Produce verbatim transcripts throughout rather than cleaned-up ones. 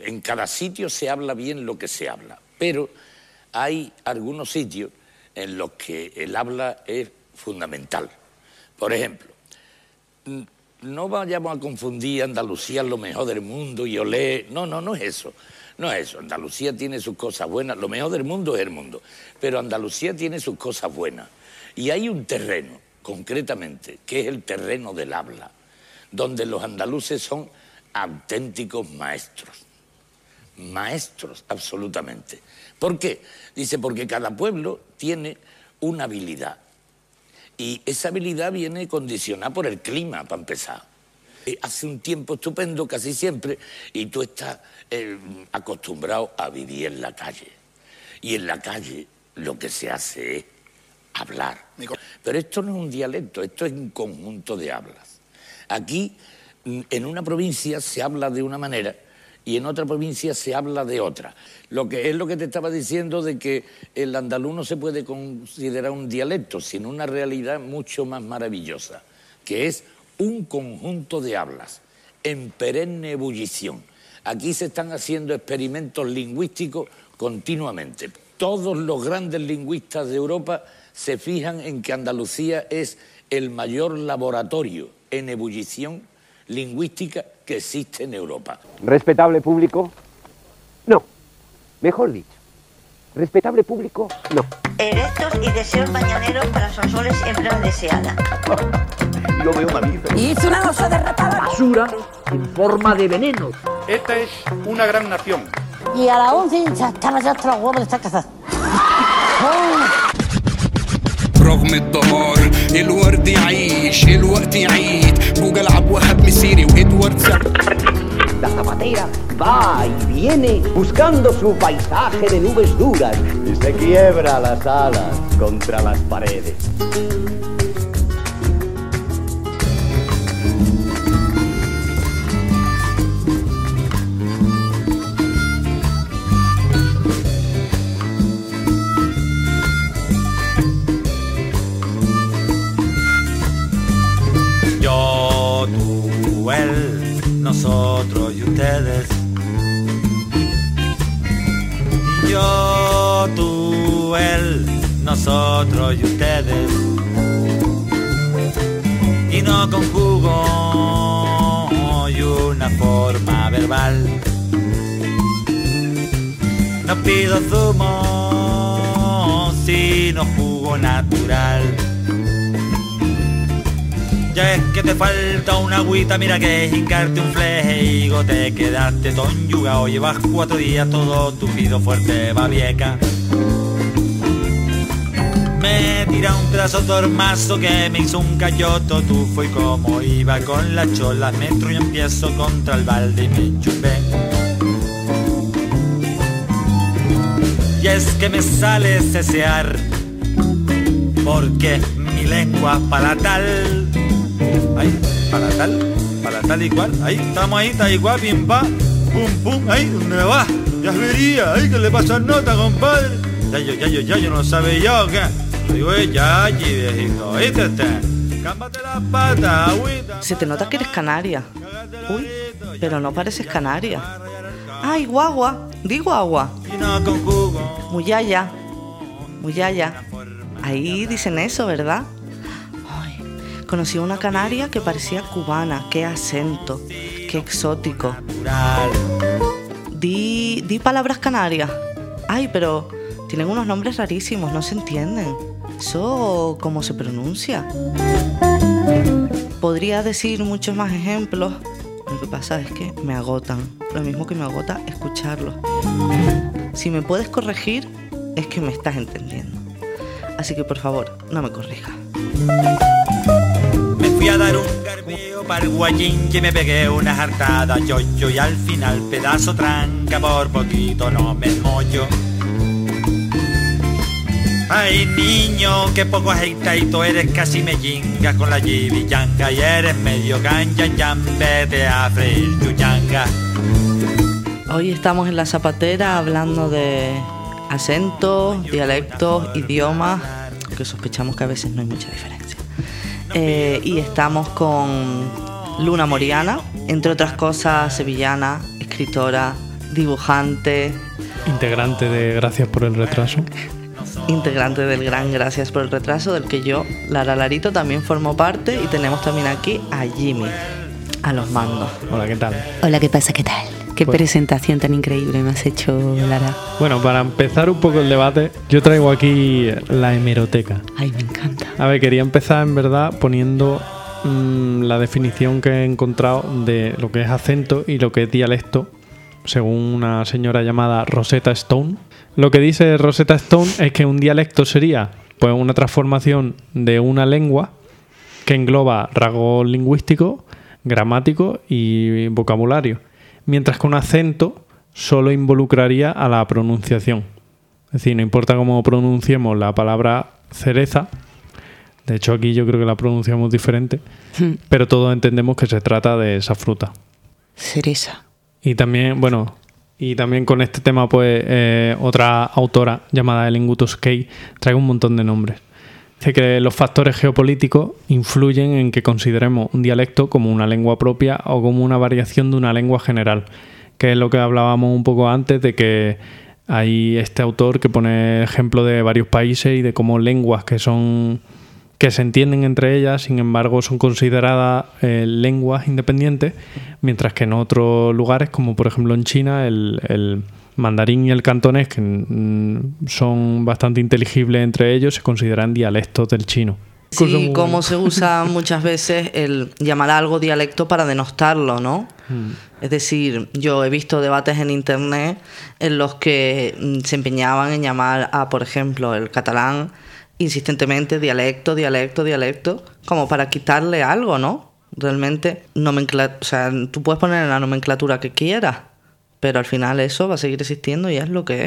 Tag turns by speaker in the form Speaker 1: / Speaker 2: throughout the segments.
Speaker 1: en cada sitio se habla bien lo que se habla, pero hay algunos sitios en los que el habla es fundamental. Por ejemplo, no vayamos a confundir Andalucía lo mejor del mundo y olé. No, no, no es eso. No es eso. Andalucía tiene sus cosas buenas. Lo mejor del mundo es el mundo. Pero Andalucía tiene sus cosas buenas. Y hay un terreno, concretamente, que es el terreno del habla, donde los andaluces son auténticos maestros. Maestros, absolutamente. ¿Por qué? Dice, porque cada pueblo tiene una habilidad. Y esa habilidad viene condicionada por el clima, para empezar. Hace un tiempo estupendo casi siempre y tú estás eh, acostumbrado a vivir en la calle. Y en la calle lo que se hace es hablar. Pero esto no es un dialecto, esto es un conjunto de hablas. Aquí, en una provincia se habla de una manera y en otra provincia se habla de otra. Lo que es lo que te estaba diciendo de que el andaluz no se puede considerar un dialecto, sino una realidad mucho más maravillosa, que es un conjunto de hablas en perenne ebullición. Aquí se están haciendo experimentos lingüísticos continuamente. Todos los grandes lingüistas de Europa se fijan en que Andalucía es el mayor laboratorio en ebullición lingüística que existe en Europa.
Speaker 2: ¿Respetable público? No. Mejor dicho, respetable público, no.
Speaker 3: Erectos y deseos mañaneros para Sonsoles siempre deseada.
Speaker 4: Yo veo mamíferos.
Speaker 5: Y hizo una cosa de ratada.
Speaker 4: Basura en forma de veneno. Esta es una gran nación.
Speaker 5: Y a las once ya estaba ya hasta los huevos de estar casada.
Speaker 6: رغم الدمار الورد يعيش الوقت يعيد جوجل العب وهب مسيري وادوارد
Speaker 2: La zapatera va y viene buscando su paisaje de nubes duras y se quiebra las alas contra las paredes.
Speaker 7: Yo, tú, él, nosotros y ustedes. Yo, tú, él, nosotros y ustedes. Y no conjugo y una forma verbal. No pido zumo, sino jugo natural. Ya es que te falta una agüita, mira que es hincarte un fleigo. Te quedaste tonyugao, llevas cuatro días todo tupido, fuerte babieca. Me tira un pedazo tormazo que me hizo un cayoto tufo. Y como iba con la chola, me entro y empiezo contra el balde y me enchufé. Y es que me sale cesear, porque mi lengua palatal. Ahí, para tal, para tal y cual. Ahí, estamos ahí, tal y cual, pim, pa, pum, pum, ahí, ¿dónde me va? Ya vería, ahí, que le pasa nota, compadre. Ya yo, ya yo, ya yo, no sabe yo, ¿qué? Digo, ya, allí, viejito, ¿oíste este? Cámbate las patas, agüita.
Speaker 8: Se te nota que eres canaria. Uy, pero no pareces canaria. Ay, guagua, di guagua. Muyaya, muyaya. Ahí dicen eso, ¿verdad? Conocí a una canaria que parecía cubana. Qué acento, qué exótico. Di, di palabras canarias. Ay, pero tienen unos nombres rarísimos, no se entienden. Eso, ¿cómo se pronuncia? Podría decir muchos más ejemplos. Lo que pasa es que me agotan. Lo mismo que me agota escucharlos. Si me puedes corregir, es que me estás entendiendo. Así que, por favor, no me corrijas.
Speaker 7: Me fui a dar un garbeo para el guayín que me pegué una jartada yo, yo y al final pedazo tranca, por poquito no me mollo. Ay niño, que poco ajeitadito eres, casi me yingas con la yibillanga y eres medio canyan, vete a freír yuyanga.
Speaker 8: Hoy estamos en La Zapatera hablando de acentos, dialectos, idiomas, que sospechamos que a veces no hay mucha diferencia. Eh, y estamos con Luna Moriana, entre otras cosas sevillana, escritora, dibujante,
Speaker 9: integrante de Gracias por el retraso.
Speaker 8: integrante del gran Gracias por el retraso, del que yo, Lara Larito, también formo parte, y tenemos también aquí a Jimmy, a los mandos.
Speaker 9: Hola, ¿qué tal?
Speaker 10: Hola, ¿qué pasa? ¿Qué tal? Qué pues, presentación tan increíble me has hecho, Lara.
Speaker 9: Bueno, para empezar un poco el debate, yo traigo aquí la hemeroteca.
Speaker 10: Ay, me encanta.
Speaker 9: A ver, quería empezar en verdad poniendo mmm, la definición que he encontrado de lo que es acento y lo que es dialecto, según una señora llamada Rosetta Stone. Lo que dice Rosetta Stone es que un dialecto sería pues una transformación de una lengua que engloba rasgos lingüísticos, gramáticos y vocabulario, mientras que un acento solo involucraría a la pronunciación. Es decir, no importa cómo pronunciemos la palabra cereza, de hecho aquí yo creo que la pronunciamos diferente, hmm. pero todos entendemos que se trata de esa fruta.
Speaker 10: Cereza.
Speaker 9: Y también, bueno, y también con este tema, pues, eh, otra autora llamada Ellen Gutowski trae un montón de nombres. Dice que los factores geopolíticos influyen en que consideremos un dialecto como una lengua propia o como una variación de una lengua general, que es lo que hablábamos un poco antes, de que hay este autor que pone ejemplo de varios países y de cómo lenguas que son que se entienden entre ellas, sin embargo, son consideradas eh, lenguas independientes, mientras que en otros lugares, como por ejemplo en China, el, el mandarín y el cantonés, que mm, son bastante inteligibles entre ellos, se consideran dialectos del chino.
Speaker 8: Sí, como se usa muchas veces el llamar a algo dialecto para denostarlo, ¿no? Mm. Es decir, yo he visto debates en internet en los que se empeñaban en llamar a, por ejemplo, el catalán insistentemente dialecto, dialecto, dialecto, como para quitarle algo, ¿no? Realmente, nomenclatura, o sea, tú puedes poner la nomenclatura que quieras, pero al final eso va a seguir existiendo y es lo que es.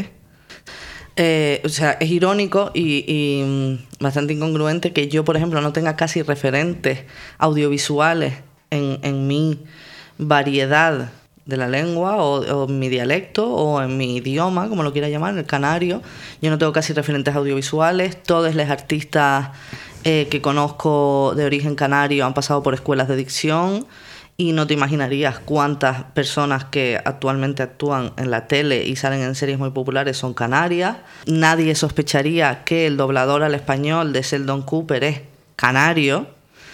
Speaker 8: Eh, o sea, es irónico y, y bastante incongruente que yo, por ejemplo, no tenga casi referentes audiovisuales en, en mi variedad de la lengua o, o en mi dialecto o en mi idioma, como lo quiera llamar, el canario. Yo no tengo casi referentes audiovisuales. Todos los artistas eh, que conozco de origen canario han pasado por escuelas de dicción y no te imaginarías cuántas personas que actualmente actúan en la tele y salen en series muy populares son canarias. Nadie sospecharía que el doblador al español de Sheldon Cooper es canario,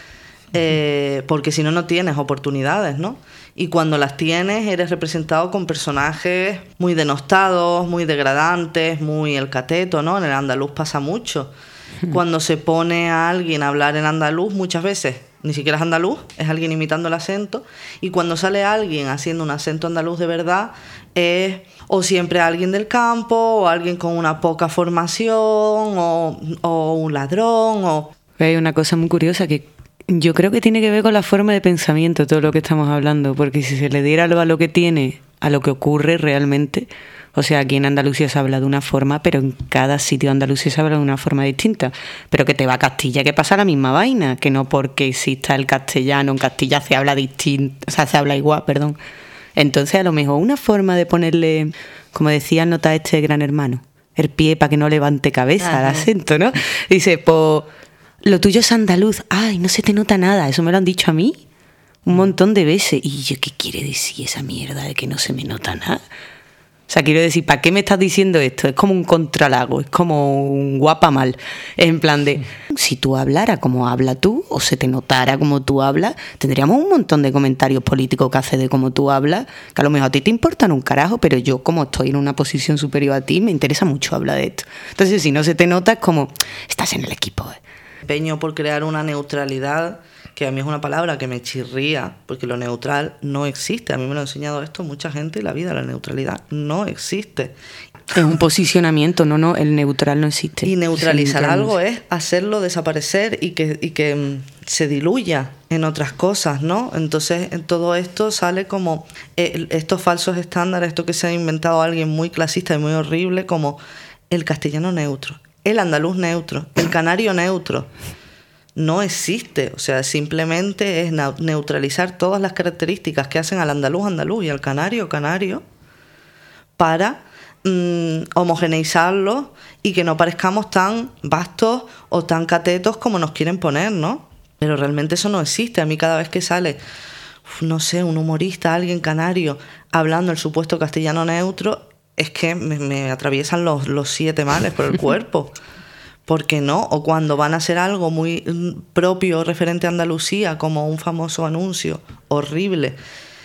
Speaker 8: eh, porque si no, no tienes oportunidades, ¿no? Y cuando las tienes, eres representado con personajes muy denostados, muy degradantes, muy el cateto, ¿no? En el andaluz pasa mucho. Cuando se pone a alguien a hablar en andaluz, muchas veces ni siquiera es andaluz, es alguien imitando el acento. Y cuando sale alguien haciendo un acento andaluz de verdad, es o siempre alguien del campo, o alguien con una poca formación, o, o un ladrón. O...
Speaker 10: Hay una cosa muy curiosa que yo creo que tiene que ver con la forma de pensamiento, todo lo que estamos hablando, porque si se le diera el valor que tiene a lo que ocurre realmente, o sea, aquí en Andalucía se habla de una forma, pero en cada sitio de Andalucía se habla de una forma distinta. Pero que te va a Castilla, que pasa la misma vaina, que no porque exista el castellano, en Castilla se habla distinto, o sea, se habla igual, perdón. Entonces, a lo mejor una forma de ponerle, como decía, nota este Gran Hermano, el pie para que no levante cabeza. Ajá. Al acento, ¿no? Dice, pues, lo tuyo es andaluz. Ay, no se te nota nada. Eso me lo han dicho a mí un montón de veces. Y yo, ¿qué quiere decir esa mierda de que no se me nota nada? O sea, quiero decir, ¿para qué me estás diciendo esto? Es como un contralago, es como un guapa mal. En plan de, si tú hablaras como hablas tú, o se te notara como tú hablas, tendríamos un montón de comentarios políticos que haces de cómo tú hablas, que a lo mejor a ti te importan un carajo, pero yo, como estoy en una posición superior a ti, me interesa mucho hablar de esto. Entonces, si no se te nota, es como, estás en el equipo. ¿eh?
Speaker 8: Empeño por crear una neutralidad, que a mí es una palabra que me chirría, porque lo neutral no existe. A mí me lo ha enseñado esto mucha gente en la vida, la neutralidad no existe.
Speaker 10: Es un posicionamiento, no, no, el neutral no existe.
Speaker 8: Y neutralizar algo es hacerlo desaparecer y que, y que se diluya en otras cosas, ¿no? Entonces, en todo esto sale como eh, estos falsos estándares, esto que se ha inventado alguien muy clasista y muy horrible, como el castellano neutro, el andaluz neutro, el canario neutro. No existe, o sea, simplemente es neutralizar todas las características que hacen al andaluz andaluz y al canario canario para mmm, homogeneizarlo y que no parezcamos tan vastos o tan catetos como nos quieren poner, ¿no? Pero realmente eso no existe. A mí cada vez que sale no sé, un humorista, alguien canario, hablando el supuesto castellano neutro, es que me, me atraviesan los, los siete males por el cuerpo. ¿Por qué no? O cuando van a hacer algo muy propio referente a Andalucía, como un famoso anuncio horrible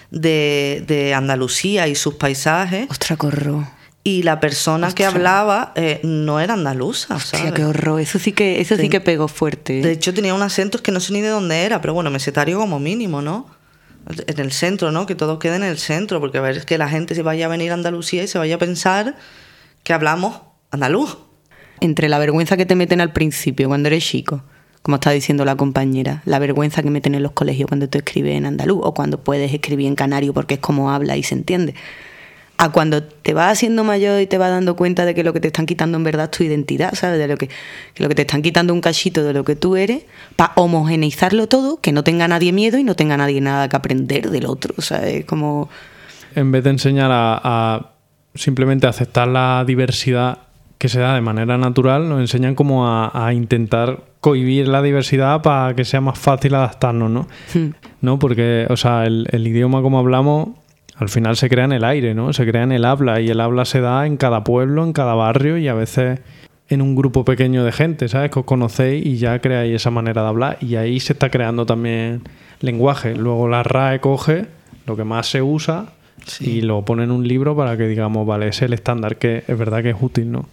Speaker 8: de, de Andalucía y sus paisajes.
Speaker 10: ¡Ostras, qué horror!
Speaker 8: Y la persona
Speaker 10: Ostras.
Speaker 8: que hablaba eh, no era andaluza, ¿sabes?
Speaker 10: Hostia, qué horror. Eso sí que, eso sí, sí que pegó fuerte.
Speaker 8: De hecho, tenía un acento que no sé ni de dónde era, pero bueno, mesetario como mínimo, ¿no? En el centro, ¿no? Que todo quede en el centro, porque a ver, es que la gente se vaya a venir a Andalucía y se vaya a pensar que hablamos andaluz.
Speaker 10: Entre la vergüenza que te meten al principio, cuando eres chico, como está diciendo la compañera, la vergüenza que meten en los colegios cuando tú escribes en andaluz o cuando puedes escribir en canario porque es como habla y se entiende, a cuando te vas haciendo mayor y te vas dando cuenta de que lo que te están quitando en verdad es tu identidad, ¿sabes? De lo que, que lo que te están quitando un cachito de lo que tú eres para homogeneizarlo todo, que no tenga nadie miedo y no tenga nadie nada que aprender del otro, ¿sabes? Como...
Speaker 9: En vez de enseñar a, a simplemente aceptar la diversidad que se da de manera natural, nos enseñan como a, a intentar cohibir la diversidad para que sea más fácil adaptarnos, ¿no?
Speaker 10: Hmm.
Speaker 9: ¿No? Porque, o sea, el, el idioma como hablamos, al final se crea en el aire, ¿no? Se crea en el habla, y el habla se da en cada pueblo, en cada barrio y a veces en un grupo pequeño de gente, ¿sabes? Que os conocéis y ya creáis esa manera de hablar, y ahí se está creando también lenguaje. Luego la R A E coge lo que más se usa, sí, y lo pone en un libro para que digamos, vale, ese es el estándar, que es verdad que es útil, ¿no?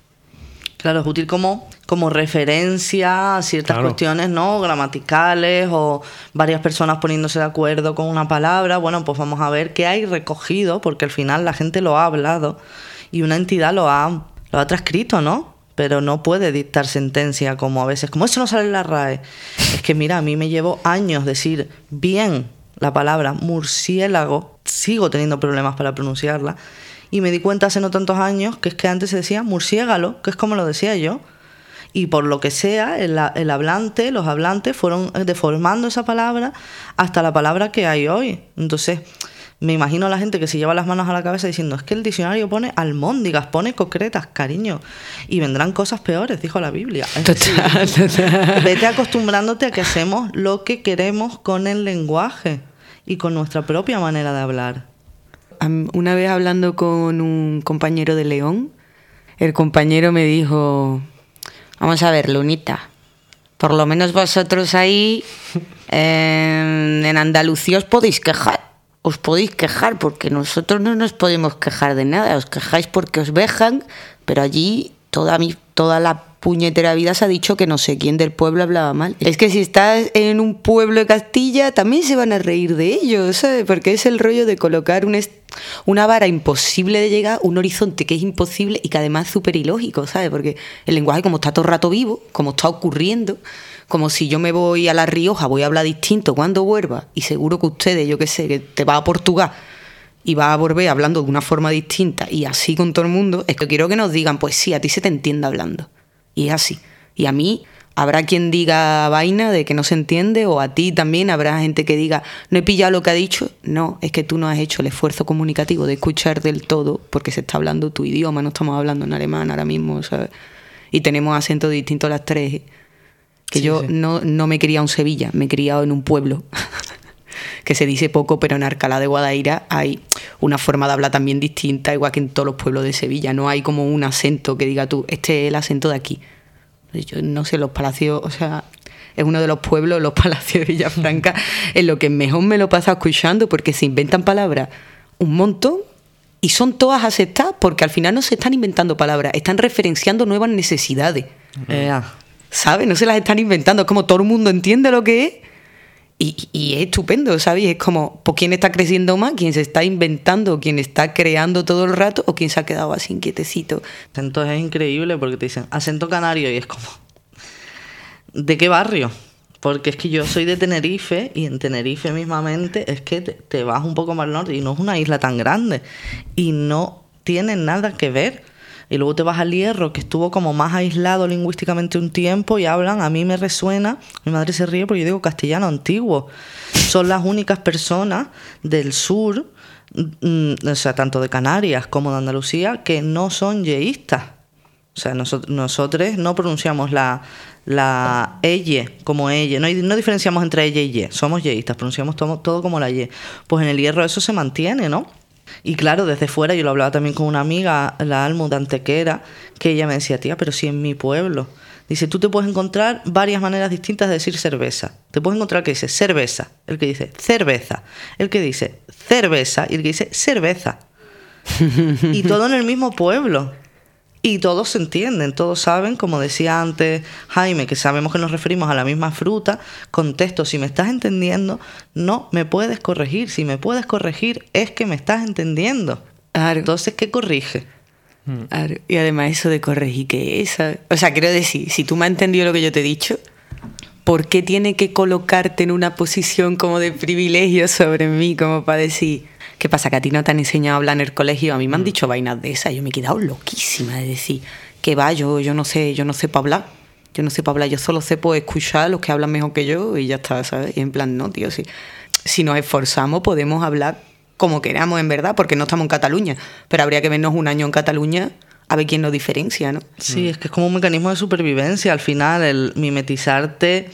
Speaker 8: Claro, es útil como, como referencia a ciertas
Speaker 9: Claro.
Speaker 8: cuestiones, ¿no? Gramaticales, o varias personas poniéndose de acuerdo con una palabra. Bueno, pues vamos a ver qué hay recogido, porque al final la gente lo ha hablado y una entidad lo ha, lo ha transcrito, ¿no? Pero no puede dictar sentencia como a veces, como eso no sale en la R A E. Es que mira, a mí me llevo años decir bien la palabra murciélago, sigo teniendo problemas para pronunciarla, y me di cuenta hace no tantos años que es que antes se decía murciégalo, que es como lo decía yo, y por lo que sea, el, el hablante, los hablantes fueron deformando esa palabra hasta la palabra que hay hoy. Entonces, me imagino a la gente que se lleva las manos a la cabeza diciendo, es que el diccionario pone almóndigas, pone concretas, cariño, y vendrán cosas peores, dijo la Biblia. Es
Speaker 10: Total,
Speaker 8: decir,
Speaker 10: total.
Speaker 8: vete acostumbrándote a que hacemos lo que queremos con el lenguaje y con nuestra propia manera de hablar.
Speaker 10: Una vez hablando con un compañero de León, el compañero me dijo, vamos a ver, Lunita, por lo menos vosotros ahí eh, en Andalucía os podéis quejar, os podéis quejar, porque nosotros no nos podemos quejar de nada, os quejáis porque os vejan, pero allí toda, mi, toda la puñetera vida se ha dicho que no sé quién del pueblo hablaba mal. Es que si estás en un pueblo de Castilla también se van a reír de ellos, ¿sabes? Porque es el rollo de colocar un est- una vara imposible de llegar, un horizonte que es imposible y que además es súper ilógico, ¿sabes? Porque el lenguaje, como está todo el rato vivo, como está ocurriendo, como si yo me voy a La Rioja, voy a hablar distinto cuando vuelva, y seguro que ustedes, yo qué sé, que te vas a Portugal y vas a volver hablando de una forma distinta y así con todo el mundo, es que quiero que nos digan, pues sí, a ti se te entiende hablando. Y es así. Y a mí habrá quien diga vaina de que no se entiende, o a ti también habrá gente que diga, no he pillado lo que ha dicho. No, es que tú no has hecho el esfuerzo comunicativo de escuchar del todo, porque se está hablando tu idioma, no estamos hablando en alemán ahora mismo, ¿sabes? Y tenemos acentos distintos las tres. Que sí, yo sí. No, no me he criado en Sevilla, me he criado en un pueblo que se dice poco, pero en Alcalá de Guadaira hay una forma de hablar también distinta, igual que en todos los pueblos de Sevilla. No hay como un acento que diga tú, este es el acento de aquí. Yo no sé, los palacios, o sea, es uno de los pueblos, los palacios de Villafranca, en lo que mejor me lo pasa escuchando, porque se inventan palabras un montón y son todas aceptadas, porque al final no se están inventando palabras, están referenciando nuevas necesidades.
Speaker 8: Eh,
Speaker 10: ¿Sabes? No se las están inventando, es como todo el mundo entiende lo que es. Y, y es estupendo, ¿sabes? Es como, ¿por quién está creciendo más? ¿Quién se está inventando? ¿Quién está creando todo el rato? ¿O quién se ha quedado así inquietecito?
Speaker 8: Entonces es increíble porque te dicen acento canario y es como, ¿de qué barrio? Porque es que yo soy de Tenerife y en Tenerife mismamente es que te, te vas un poco más al norte y no es una isla tan grande y no tiene nada que ver. Y luego te vas al Hierro, que estuvo como más aislado lingüísticamente un tiempo, y hablan, a mí me resuena, mi madre se ríe porque yo digo castellano antiguo. Son las únicas personas del sur, o sea, tanto de Canarias como de Andalucía, que no son yeístas. O sea, nosotros, nosotros no pronunciamos la, la eye como ella, no, no diferenciamos entre ella y ye, somos yeístas, pronunciamos todo, todo como la ye. Pues en el hierro eso se mantiene, ¿no? Y claro, desde fuera, yo lo hablaba también con una amiga, la Almud Antequera, que ella me decía, tía, pero si en mi pueblo, dice, tú te puedes encontrar varias maneras distintas de decir cerveza. Te puedes encontrar el que dice cerveza, el que dice cerveza, el que dice cerveza y el que dice cerveza. Y todo en el mismo pueblo. Y todos se entienden, todos saben, como decía antes Jaime, que sabemos que nos referimos a la misma fruta. Contexto, si me estás entendiendo, no me puedes corregir. Si me puedes corregir, es que me estás entendiendo.
Speaker 10: Claro.
Speaker 8: Entonces, ¿qué corrige?
Speaker 10: Claro. Y además eso de corregir, ¿qué es? O sea, quiero decir, si tú me has entendido lo que yo te he dicho, ¿por qué tiene que colocarte en una posición como de privilegio sobre mí, como para decir... ¿Qué pasa? ¿Que a ti no te han enseñado a hablar en el colegio? A mí me han dicho vainas de esas. Yo me he quedado loquísima de decir que va, yo, yo no sé, yo no sé para hablar. Yo no sé para hablar, yo solo sé pues, escuchar a los que hablan mejor que yo y ya está, ¿sabes? Y en plan, no, tío, si, si nos esforzamos podemos hablar como queramos, en verdad, porque no estamos en Cataluña. Pero habría que vernos un año en Cataluña a ver quién nos diferencia, ¿no?
Speaker 8: Sí, es que es como un mecanismo de supervivencia al final, el mimetizarte...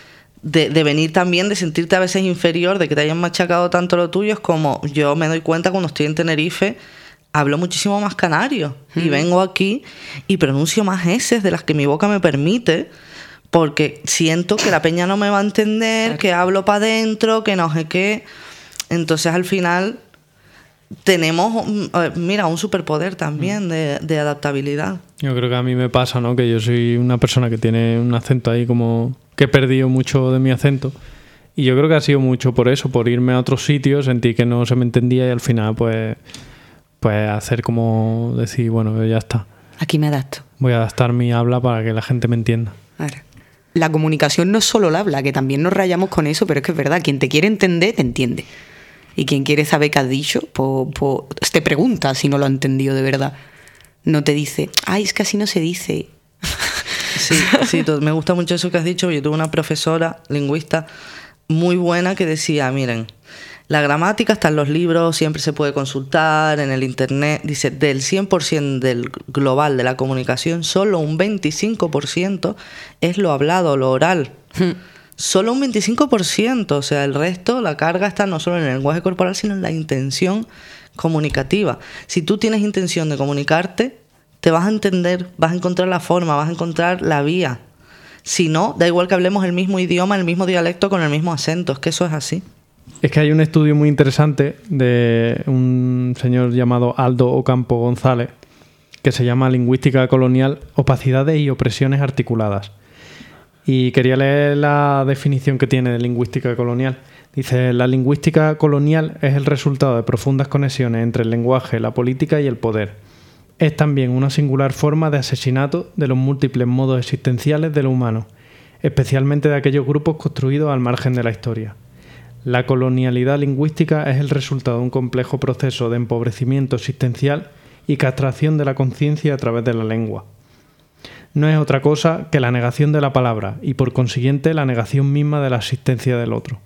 Speaker 8: De, de venir también, de sentirte a veces inferior, de que te hayan machacado tanto lo tuyo, es como yo me doy cuenta cuando estoy en Tenerife, hablo muchísimo más canario mm. y vengo aquí y pronuncio más eses de las que mi boca me permite, porque siento que la peña no me va a entender, claro. que hablo para adentro, que no sé qué. Entonces al final tenemos, mira, un superpoder también mm. de, de adaptabilidad.
Speaker 9: Yo creo que a mí me pasa, ¿no? Que yo soy una persona que tiene un acento ahí como... que he perdido mucho de mi acento y yo creo que ha sido mucho por eso, por irme a otros sitios, sentí que no se me entendía y al final pues pues hacer como decir, bueno, ya está.
Speaker 10: Aquí me adapto.
Speaker 9: Voy a adaptar mi habla para que la gente me entienda.
Speaker 10: Ahora, la comunicación no es solo el habla, que también nos rayamos con eso, pero es que es verdad, quien te quiere entender, te entiende. Y quien quiere saber qué has dicho, pues, pues te pregunta si no lo ha entendido de verdad. No te dice, ay, es que así no se dice...
Speaker 8: Sí, sí, me gusta mucho eso que has dicho. Yo tuve una profesora lingüista muy buena que decía, miren, la gramática está en los libros, siempre se puede consultar en el internet. Dice, del cien por ciento del global de la comunicación, solo un veinticinco por ciento es lo hablado, lo oral. Hmm. Solo un veinticinco por ciento, o sea, el resto, la carga está no solo en el lenguaje corporal, sino en la intención comunicativa. Si tú tienes intención de comunicarte, te vas a entender, vas a encontrar la forma, vas a encontrar la vía. Si no, da igual que hablemos el mismo idioma, el mismo dialecto, con el mismo acento. Es que eso es así.
Speaker 9: Es que hay un estudio muy interesante de un señor llamado Aldo Ocampo González que se llama Lingüística colonial, opacidades y opresiones articuladas. Y quería leer la definición que tiene de lingüística colonial. Dice, la lingüística colonial es el resultado de profundas conexiones entre el lenguaje, la política y el poder. Es también una singular forma de asesinato de los múltiples modos existenciales de lo humano, especialmente de aquellos grupos construidos al margen de la historia. La colonialidad lingüística es el resultado de un complejo proceso de empobrecimiento existencial y castración de la conciencia a través de la lengua. No es otra cosa que la negación de la palabra y, por consiguiente, la negación misma de la existencia del otro.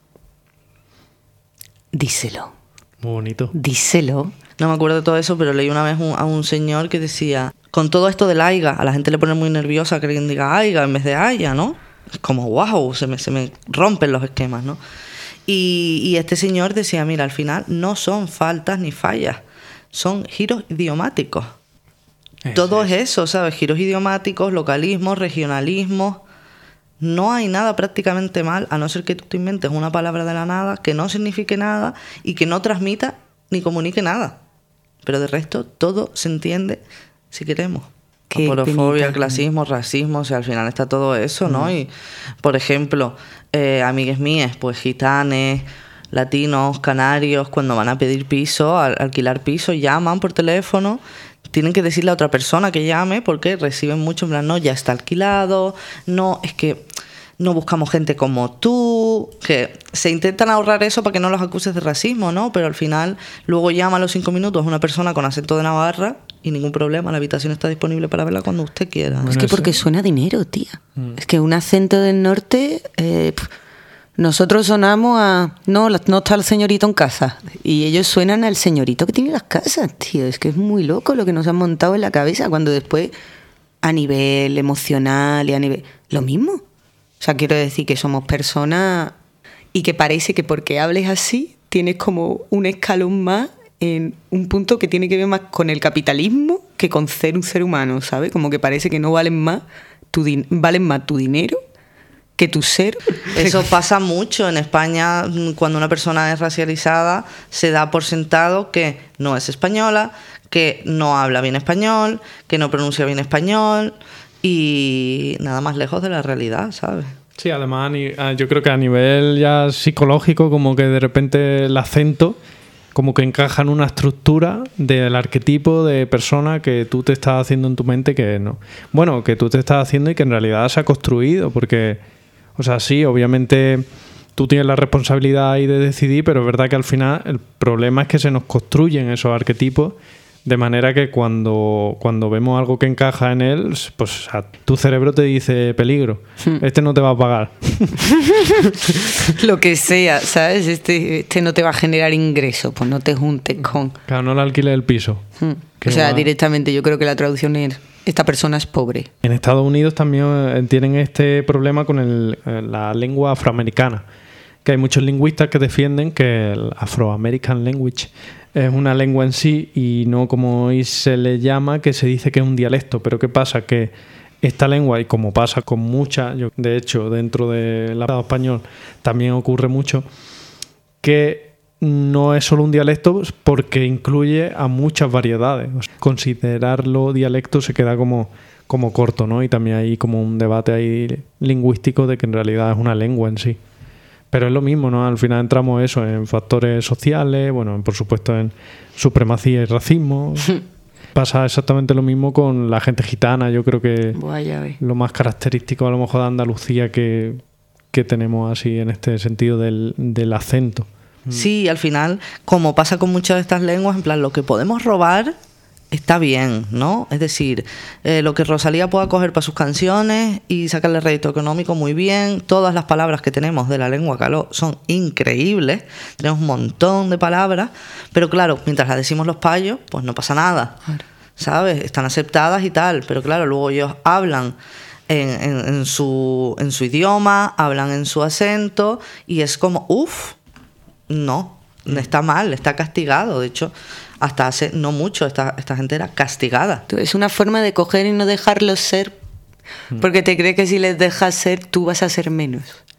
Speaker 10: Díselo.
Speaker 9: Muy bonito.
Speaker 10: Díselo.
Speaker 8: No me acuerdo de todo eso, pero leí una vez un, a un señor que decía, con todo esto del aiga, a la gente le pone muy nerviosa que alguien diga aiga en vez de haya, ¿no? Es como, wow, se me, se me rompen los esquemas, ¿no? Y, y este señor decía, mira, al final no son faltas ni fallas, son giros idiomáticos. Es todo es eso, ¿sabes? Giros idiomáticos, localismos, regionalismos. No hay nada prácticamente mal, a no ser que tú te inventes una palabra de la nada que no signifique nada y que no transmita ni comunique nada. Pero de resto, todo se entiende si queremos. Aporofobia, clasismo, racismo, o sea, al final está todo eso, ¿no? Uh-huh. Y, por ejemplo, eh, amigues mías, pues gitanes, latinos, canarios, cuando van a pedir piso, al, alquilar piso, llaman por teléfono, tienen que decirle a otra persona que llame porque reciben mucho, en plan, no, ya está alquilado, no, es que no buscamos gente como tú, que se intentan ahorrar eso para que no los acuses de racismo, ¿no? Pero al final, luego llama a los cinco minutos una persona con acento de Navarra y ningún problema, la habitación está disponible para verla cuando usted quiera.
Speaker 10: Bueno, es que porque suena dinero, tía. Mm. Es que un acento del norte... Eh, nosotros sonamos a... No, no está el señorito en casa. Y ellos suenan al señorito que tiene las casas, tío. Es que es muy loco lo que nos han montado en la cabeza cuando después a nivel emocional y a nivel... Lo mismo. O sea, quiero decir que somos personas y que parece que porque hables así tienes como un escalón más en un punto que tiene que ver más con el capitalismo que con ser un ser humano, ¿sabes? Como que parece que no valen más tu, din- valen más tu dinero que tu ser.
Speaker 8: Eso pasa mucho en España. Cuando una persona es racializada se da por sentado que no es española, que no habla bien español, que no pronuncia bien español y nada más lejos de la realidad, ¿sabes?
Speaker 9: Sí, además yo creo que a nivel ya psicológico, como que de repente el acento como que encaja en una estructura del arquetipo de persona que tú te estás haciendo en tu mente que no. Bueno, que tú te estás haciendo y que en realidad se ha construido, porque, o sea, sí, obviamente tú tienes la responsabilidad ahí de decidir, pero es verdad que al final el problema es que se nos construyen esos arquetipos de manera que cuando, cuando vemos algo que encaja en él, pues a tu cerebro te dice peligro. Este no te va a pagar.
Speaker 10: Lo que sea, ¿sabes? Este, este no te va a generar ingresos, pues no te juntes con...
Speaker 9: Claro, no le alquiles el piso.
Speaker 10: Hmm. O sea, va... directamente yo creo que la traducción es esta persona es pobre.
Speaker 9: En Estados Unidos también tienen este problema con el, la lengua afroamericana, que hay muchos lingüistas que defienden que el Afro-American Language es una lengua en sí y no como hoy se le llama, que se dice que es un dialecto. Pero ¿qué pasa? Que esta lengua, y como pasa con muchas, yo, de hecho dentro del Estado español también ocurre mucho, que no es solo un dialecto porque incluye a muchas variedades. O sea, considerarlo dialecto se queda como, como corto, ¿no? Y también hay como un debate ahí lingüístico de que en realidad es una lengua en sí. Pero es lo mismo, ¿no? Al final entramos eso en factores sociales, bueno, por supuesto en supremacía y racismo. Pasa exactamente lo mismo con la gente gitana. Yo creo que lo más característico a lo mejor de Andalucía que, que tenemos así en este sentido del, del acento.
Speaker 8: Sí, al final, como pasa con muchas de estas lenguas, en plan, lo que podemos robar está bien, ¿no? Es decir, eh, lo que Rosalía pueda coger para sus canciones y sacarle rédito económico, muy bien. Todas las palabras que tenemos de la lengua caló son increíbles. Tenemos un montón de palabras, pero claro, mientras las decimos los payos, pues no pasa nada, ¿sabes? Están aceptadas y tal, pero claro, luego ellos hablan en, en, en, su, en su idioma, hablan en su acento y es como, uff, no, está mal, está castigado. De hecho, hasta hace no mucho esta, esta gente era castigada.
Speaker 10: Es una forma de coger y no dejarlos ser, porque te crees que si les dejas ser, tú vas a ser menos.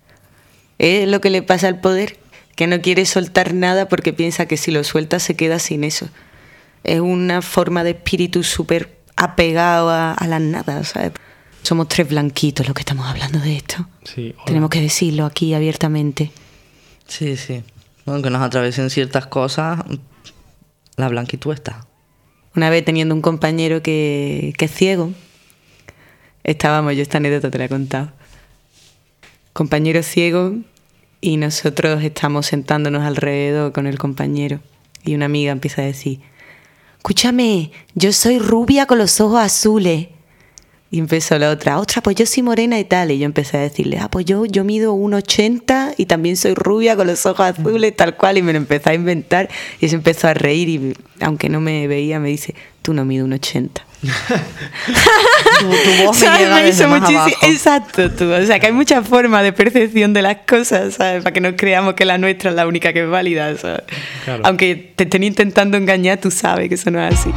Speaker 10: Es lo que le pasa al poder, que no quiere soltar nada porque piensa que si lo suelta se queda sin eso. Es una forma de espíritu súper apegado a, a las nada, ¿sabes? Somos tres blanquitos los que estamos hablando de esto.
Speaker 9: Sí,
Speaker 10: tenemos que decirlo aquí abiertamente.
Speaker 8: Sí, sí. Aunque nos atraviesen ciertas cosas, la blanquitud está.
Speaker 10: Una vez teniendo un compañero que, que es ciego, estábamos, yo esta anécdota te la he contado, compañero ciego, y nosotros estamos sentándonos alrededor con el compañero y una amiga empieza a decir, escúchame, yo soy rubia con los ojos azules. Y empezó la otra, otra, pues yo soy morena y tal. Y yo empecé a decirle, ah, pues yo, yo mido uno ochenta y también soy rubia con los ojos azules, tal cual. Y me lo empezó a inventar y se empezó a reír. Y aunque no me veía, me dice, tú no mides uno ochenta.
Speaker 8: tu, tu voz me llega desde más abajo.
Speaker 10: Exacto, tú. O sea, que hay muchas formas de percepción de las cosas, ¿sabes? Para que no creamos que la nuestra es la única que es válida, ¿sabes? Claro. Aunque te estén intentando engañar, tú sabes que eso no es así.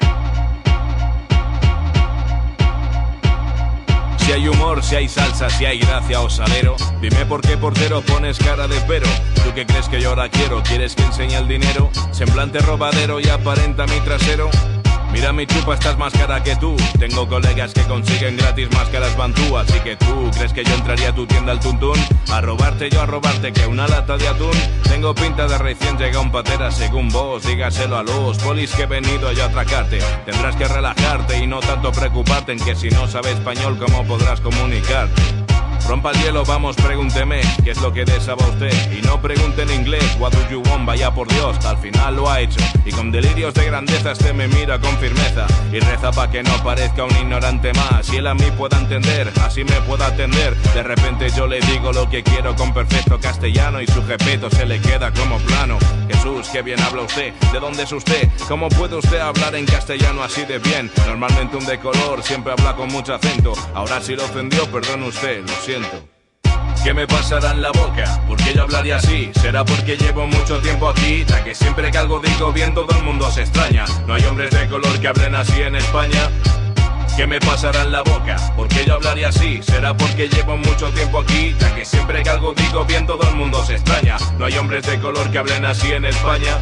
Speaker 11: Si hay humor, si hay salsa, si hay gracia o salero, dime por qué portero pones cara de pero. ¿Tú qué crees que yo ahora quiero? ¿Quieres que enseñe el dinero? Semblante robadero y aparenta mi trasero. Mira mi chupa, estás más cara que tú. Tengo colegas que consiguen gratis máscaras Bantú. Así que tú, ¿crees que yo entraría a tu tienda al tuntún? A robarte yo, a robarte que una lata de atún. Tengo pinta de recién llegado un patera según vos. Dígaselo a los polis que he venido yo a atracarte. Tendrás que relajarte y no tanto preocuparte en que si no sabes español, ¿cómo podrás comunicarte? Rompa el hielo, vamos, pregúnteme qué es lo que desaba usted. Y no pregunte en inglés, what do you want, vaya por Dios, al final lo ha hecho. Y con delirios de grandeza este me mira con firmeza y reza pa' que no parezca un ignorante más. Y él a mí pueda entender, así me pueda atender. De repente yo le digo lo que quiero con perfecto castellano y su jepeto se le queda como plano. Jesús, qué bien habla usted, ¿de dónde es usted? ¿Cómo puede usted hablar en castellano así de bien? Normalmente un de color siempre habla con mucho acento. Ahora si lo ofendió, perdone usted, lo siento. ¿Qué me pasará en la boca? ¿Por qué yo hablaría así? ¿Será porque llevo mucho tiempo aquí? Ya que siempre que algo digo bien todo el mundo se extraña. ¿No hay hombres de color que hablen así en España? ¿Qué me pasará en la boca? ¿Por qué yo hablaría así? ¿Será porque llevo mucho tiempo aquí? Ya que siempre que algo digo bien todo el mundo se extraña. ¿No hay hombres de color que hablen así en España?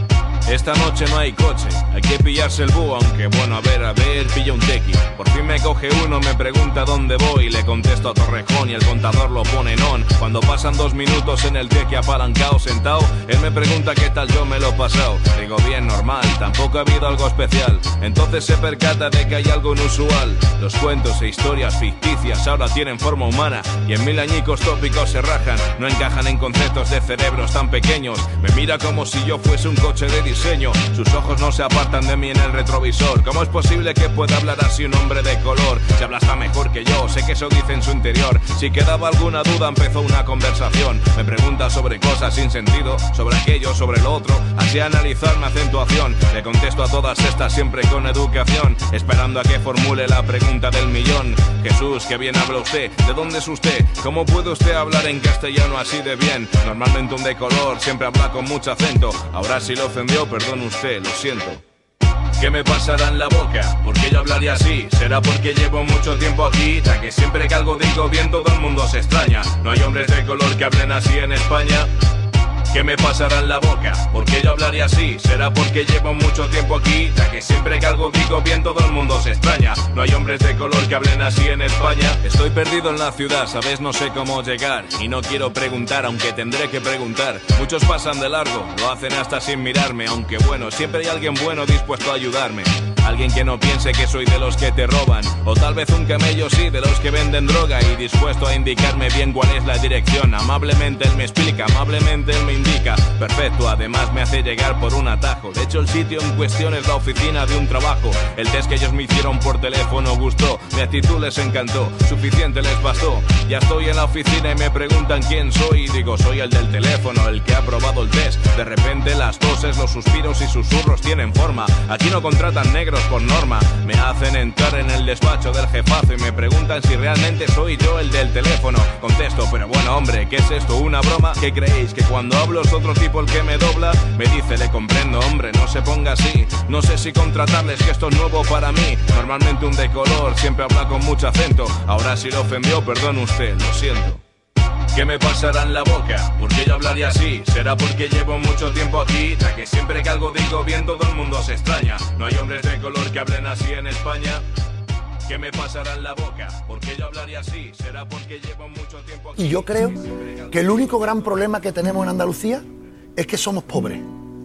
Speaker 11: Esta noche no hay coche, hay que pillarse el búho, aunque bueno, a ver, a ver, pilla un tequi. Por fin me coge uno, me pregunta dónde voy, le contesto a Torrejón y el contador lo pone en on. Cuando pasan dos minutos en el tequi apalancado, sentado, él me pregunta qué tal yo me lo he pasado. Digo, bien, normal, tampoco ha habido algo especial. Entonces se percata de que hay algo inusual. Los cuentos e historias ficticias ahora tienen forma humana y en mil añicos tópicos se rajan. No encajan en conceptos de cerebros tan pequeños. Me mira como si yo fuese un coche de diseño. Sus ojos no se apartan de mí en el retrovisor. ¿Cómo es posible que pueda hablar así un hombre de color? Se habla hasta mejor que yo, sé que eso dice en su interior. Si quedaba alguna duda empezó una conversación. Me pregunta sobre cosas sin sentido, sobre aquello, sobre lo otro. Así analizarme acentuación. Le contesto a todas estas siempre con educación, esperando a que formule la pregunta del millón. Jesús, qué bien habla usted, ¿de dónde es usted? ¿Cómo puede usted hablar en castellano así de bien? Normalmente un de color siempre habla con mucho acento. Ahora sí lo ofendió, perdone usted, lo siento. ¿Qué me pasará en la boca? ¿Por qué yo hablaría así? ¿Será porque llevo mucho tiempo aquí? Ya que siempre que algo digo bien todo el mundo se extraña. ¿No hay hombres de color que hablen así en España? ¿Qué me pasará en la boca? ¿Por qué yo hablaría así? ¿Será porque llevo mucho tiempo aquí? Ya que siempre que algo digo bien todo el mundo se extraña. ¿No hay hombres de color que hablen así en España? Estoy perdido en la ciudad, sabes, no sé cómo llegar. Y no quiero preguntar, aunque tendré que preguntar. Muchos pasan de largo, lo hacen hasta sin mirarme. Aunque bueno, siempre hay alguien bueno dispuesto a ayudarme. Alguien que no piense que soy de los que te roban. O tal vez un camello sí, de los que venden droga. Y dispuesto a indicarme bien cuál es la dirección. Amablemente él me explica, amablemente él me indica. Perfecto, además me hace llegar por un atajo. De hecho el sitio en cuestión es la oficina de un trabajo. El test que ellos me hicieron por teléfono gustó. Mi actitud les encantó, suficiente les bastó. Ya estoy en la oficina y me preguntan quién soy. Y digo, soy el del teléfono, el que ha aprobado el test. De repente las toses, los suspiros y susurros tienen forma. Aquí no contratan negros por norma. Me hacen entrar en el despacho del jefazo y me preguntan si realmente soy yo el del teléfono. Contesto, pero bueno hombre, ¿qué es esto? ¿Una broma? ¿Qué creéis? ¿Que cuando hablo es otro tipo el que me dobla? Me dice, le comprendo hombre, no se ponga así. No sé si contratarles, que esto es nuevo para mí. Normalmente un de color siempre habla con mucho acento. Ahora si lo ofendió, perdone usted, lo siento. ¿Qué me pasará en la boca? ¿Por qué yo hablaría así? ¿Será porque llevo mucho tiempo aquí? Ya que siempre que algo digo bien todo el mundo se extraña. ¿No hay hombres de color que hablen así en España? ¿Qué me pasará en la boca? ¿Por qué yo hablaría así? ¿Será porque llevo mucho tiempo aquí?
Speaker 12: Y yo creo que el único gran problema que tenemos en Andalucía es que somos pobres.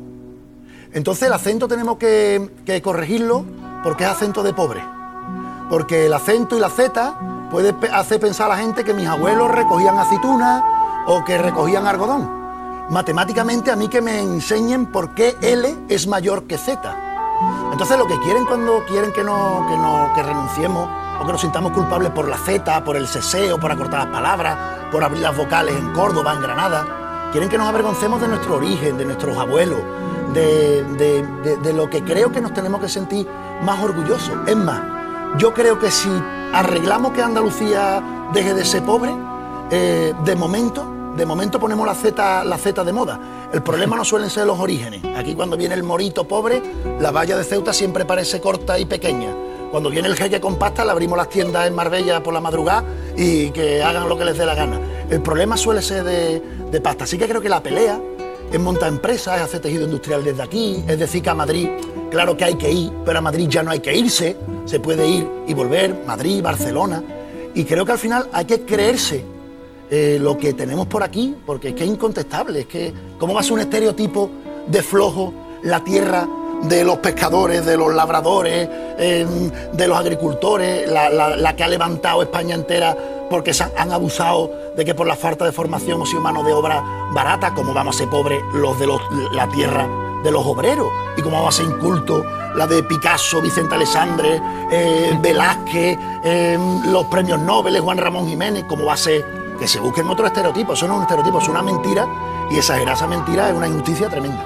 Speaker 12: Entonces el acento tenemos que, que corregirlo porque es acento de pobre. Porque el acento y la Z puede hacer pensar a la gente que mis abuelos recogían aceitunas o que recogían algodón. Matemáticamente a mí que me enseñen por qué L es mayor que Z. Entonces lo que quieren cuando quieren que, no, que, no, que renunciemos o que nos sintamos culpables por la Z, por el seseo, por acortar las palabras, por abrir las vocales en Córdoba, en Granada, quieren que nos avergoncemos de nuestro origen, de nuestros abuelos, de, de, de, de lo que creo que nos tenemos que sentir más orgullosos. Es más, yo creo que si arreglamos que Andalucía deje de ser pobre, eh, de momento, de momento ponemos la Z, la Z de moda. El problema no suelen ser los orígenes. Aquí cuando viene el morito pobre, la valla de Ceuta siempre parece corta y pequeña. Cuando viene el jeque con pasta, le abrimos las tiendas en Marbella por la madrugada y que hagan lo que les dé la gana. El problema suele ser de, de pasta. Así que creo que la pelea es montar empresas, es hacer tejido industrial desde aquí, es decir que a Madrid, claro que hay que ir, pero a Madrid ya no hay que irse, se puede ir y volver, Madrid, Barcelona, y creo que al final hay que creerse eh, lo que tenemos por aquí, porque es que es incontestable, es que cómo va a ser un estereotipo de flojo la tierra de los pescadores, de los labradores, eh, de los agricultores, la, la, la que ha levantado España entera porque se han, han abusado de que por la falta de formación o si mano de obra barata, como vamos a ser pobres los de los, la tierra de los obreros, y como vamos a ser incultos la de Picasso, Vicente Alessandre, eh, Velázquez, eh, los premios Nobel, Juan Ramón Jiménez, como va a ser que se busquen otro estereotipo. Eso no es un estereotipo, es una mentira, y exagerar esa mentira es una injusticia tremenda.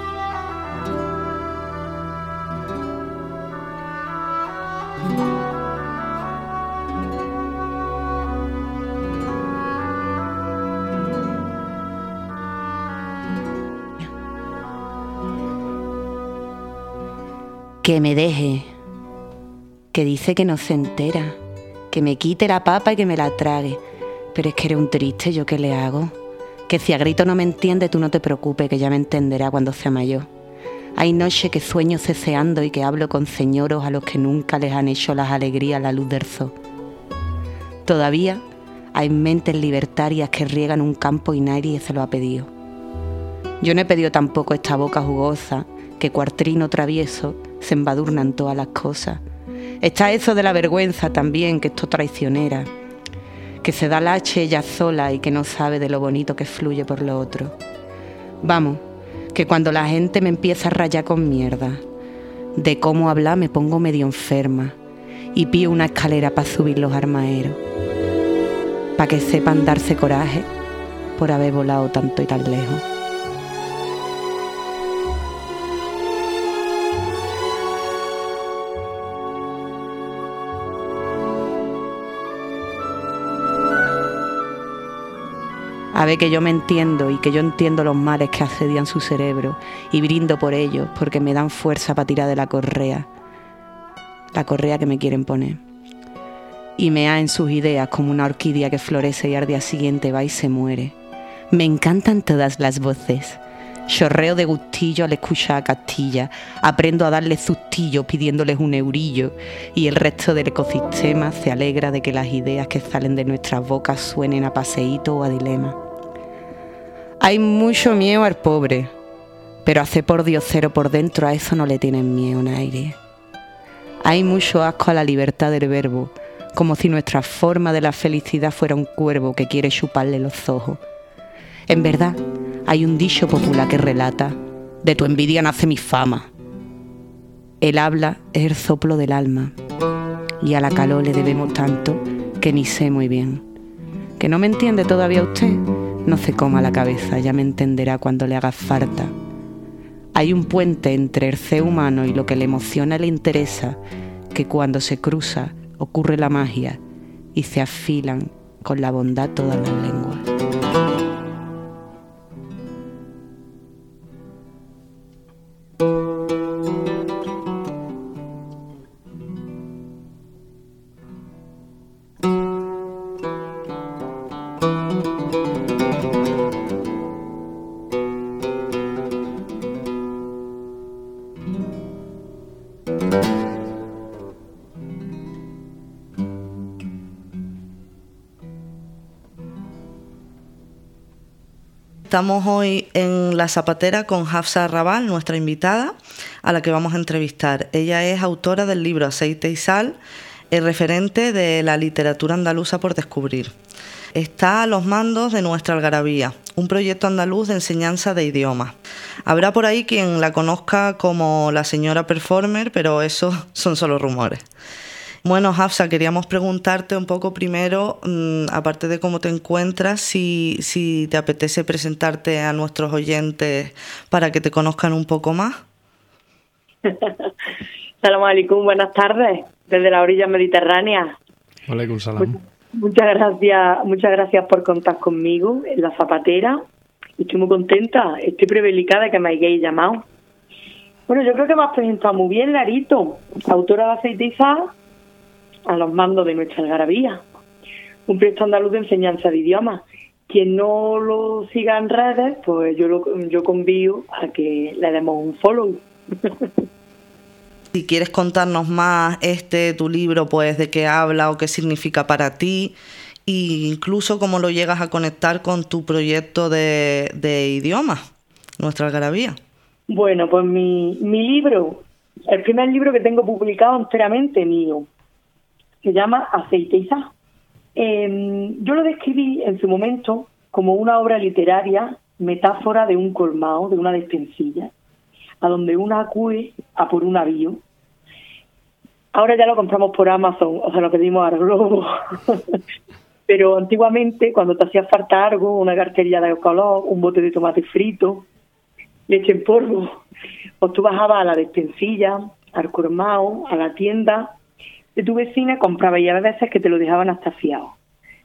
Speaker 10: Que me deje, que dice que no se entera, que me quite la papa y que me la trague. Pero es que eres un triste, ¿yo qué le hago? Que si a grito no me entiende, tú no te preocupes, que ya me entenderá cuando sea mayor. Hay noches que sueño ceceando y que hablo con señoros a los que nunca les han hecho las alegrías a la luz del sol. Todavía hay mentes libertarias que riegan un campo y nadie se lo ha pedido. Yo no he pedido tampoco esta boca jugosa, que cuartrino travieso se embadurnan todas las cosas. Está eso de la vergüenza también, que esto traicionera, que se da la hache ella sola y que no sabe de lo bonito que fluye por lo otro. Vamos, que cuando la gente me empieza a rayar con mierda, de cómo hablar me pongo medio enferma y pido una escalera para subir los armaderos, para que sepan darse coraje por haber volado tanto y tan lejos. A ver que yo me entiendo y que yo entiendo los males que asedian su cerebro y brindo por ellos porque me dan fuerza para tirar de la correa, la correa que me quieren poner. Y me ha en sus ideas como una orquídea que florece y al día siguiente va y se muere. Me encantan todas las voces. Chorreo de gustillo al escuchar a Castilla. Aprendo a darle sustillo pidiéndoles un eurillo. Y el resto del ecosistema se alegra de que las ideas que salen de nuestras bocas suenen a paseíto o a dilema. Hay mucho miedo al pobre, pero hace por diosero por dentro a eso no le tienen miedo nadie. Hay mucho asco a la libertad del verbo, como si nuestra forma de la felicidad fuera un cuervo que quiere chuparle los ojos. En verdad, hay un dicho popular que relata: de tu envidia nace mi fama. El habla es el soplo del alma, y a la calor le debemos tanto que ni sé muy bien. ¿Que no me entiende todavía usted? No se coma la cabeza, ya me entenderá cuando le haga falta. Hay un puente entre el ser humano y lo que le emociona y le interesa, que cuando se cruza ocurre la magia y se afilan con la bondad todas las lenguas.
Speaker 8: Estamos hoy en La Zapatera con Hafsa Raval, nuestra invitada, a la que vamos a entrevistar. Ella es autora del libro Aceite y Sal, el referente de la literatura andaluza por descubrir. Está a los mandos de Nuestra Algarabía, un proyecto andaluz de enseñanza de idiomas. Habrá por ahí quien la conozca como la señora performer, pero eso son solo rumores. Bueno, Hafsa, queríamos preguntarte un poco primero, mmm, aparte de cómo te encuentras, si, si te apetece presentarte a nuestros oyentes para que te conozcan un poco más.
Speaker 13: Salam alaikum, buenas tardes, desde la orilla mediterránea.
Speaker 9: Alaikum salam.
Speaker 13: Muchas gracias, muchas gracias por contar conmigo en La Zapatera. Estoy muy contenta, estoy privilegiada que me hayáis llamado. Bueno, yo creo que me has presentado muy bien, Larito, autora de Aceite y Sal, a los mandos de Nuestra Algarabía, un proyecto andaluz de enseñanza de idiomas. Quien no lo siga en redes, pues yo lo, yo convío a que le demos un follow.
Speaker 8: Si quieres contarnos más este tu libro, pues de qué habla o qué significa para ti, e incluso cómo lo llegas a conectar con tu proyecto de, de idiomas, Nuestra Algarabía.
Speaker 13: Bueno, pues mi, mi libro, el primer libro que tengo publicado enteramente mío, se llama Aceite y Sal. Eh, yo lo describí en su momento como una obra literaria, metáfora de un colmado, de una despensilla, a donde uno acude a por un avío. Ahora ya lo compramos por Amazon, o sea, lo pedimos a Globo. Pero antiguamente, cuando te hacía falta algo, una carterilla de color, un bote de tomate frito, leche en polvo, pues tú bajabas a la despensilla, al colmado, a la tienda de tu vecina, comprabas, y a veces que te lo dejaban hasta fiado.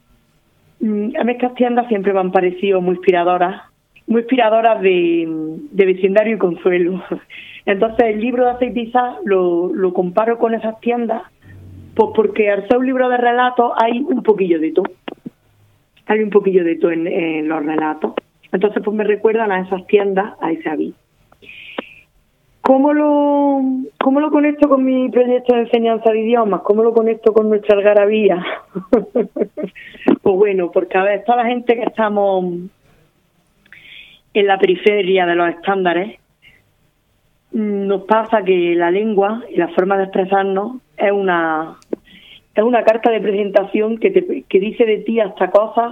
Speaker 13: A mí estas tiendas siempre me han parecido muy inspiradoras, muy inspiradoras de, de vecindario y consuelo. Entonces el libro de Aceite y Sal lo, lo comparo con esas tiendas, pues porque al ser un libro de relatos hay un poquillo de todo. Hay un poquillo de todo en, en los relatos. Entonces pues me recuerdan a esas tiendas, a ese aviso. ¿Cómo lo, ¿Cómo lo conecto con mi proyecto de enseñanza de idiomas? ¿Cómo lo conecto con nuestra algarabía? Pues bueno, porque a ver, toda la gente que estamos en la periferia de los estándares, nos pasa que la lengua y la forma de expresarnos es una es una carta de presentación que te que dice de ti hasta cosas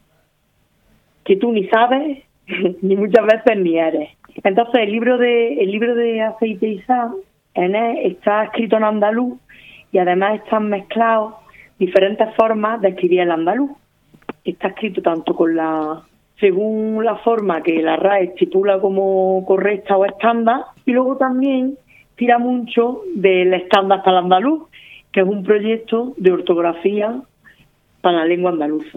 Speaker 13: que tú ni sabes ni muchas veces ni eres. Entonces el libro de el libro de Aceite y Sal en él está escrito en andaluz y además están mezclados diferentes formas de escribir el andaluz. Está escrito tanto con la según la forma que la R A E estipula como correcta o estándar, y luego también tira mucho del estándar para el andaluz, que es un proyecto de ortografía para la lengua andaluza.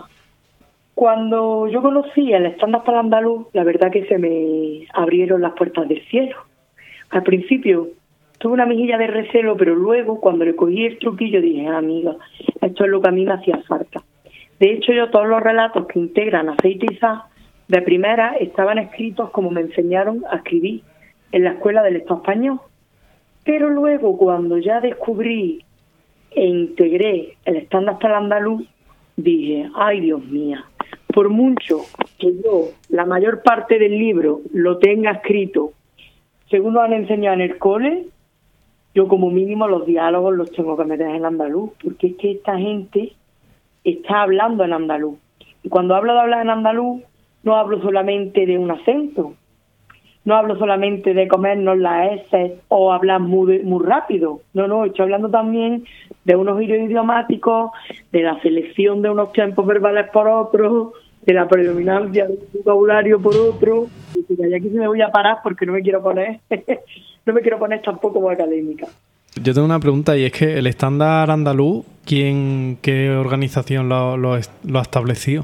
Speaker 13: Cuando yo conocí el estándar para el andaluz, la verdad que se me abrieron las puertas del cielo. Al principio tuve una mejilla de recelo, pero luego cuando le cogí el truquillo dije, ah, amiga, esto es lo que a mí me hacía falta. De hecho, yo todos los relatos que integran Aceite y Sal, de primera, estaban escritos como me enseñaron a escribir en la escuela del Estado español. Pero luego, cuando ya descubrí e integré el estándar para el andaluz, dije, ay, Dios mío, por mucho que yo, la mayor parte del libro, lo tenga escrito según nos han enseñado en el cole, yo como mínimo los diálogos los tengo que meter en andaluz, porque es que esta gente está hablando en andaluz. Y cuando hablo de hablar en andaluz, no hablo solamente de un acento, no hablo solamente de comernos las S o hablar muy, muy rápido. No, no, estoy hablando también de unos giros idiomáticos, de la selección de unos tiempos verbales por otros, de la predominancia del vocabulario por otro. Y aquí se me voy a parar porque no me quiero poner, no me quiero poner tampoco como académica.
Speaker 9: Yo tengo una pregunta, y es que el estándar andaluz, ¿quién, qué organización lo, lo, lo ha establecido?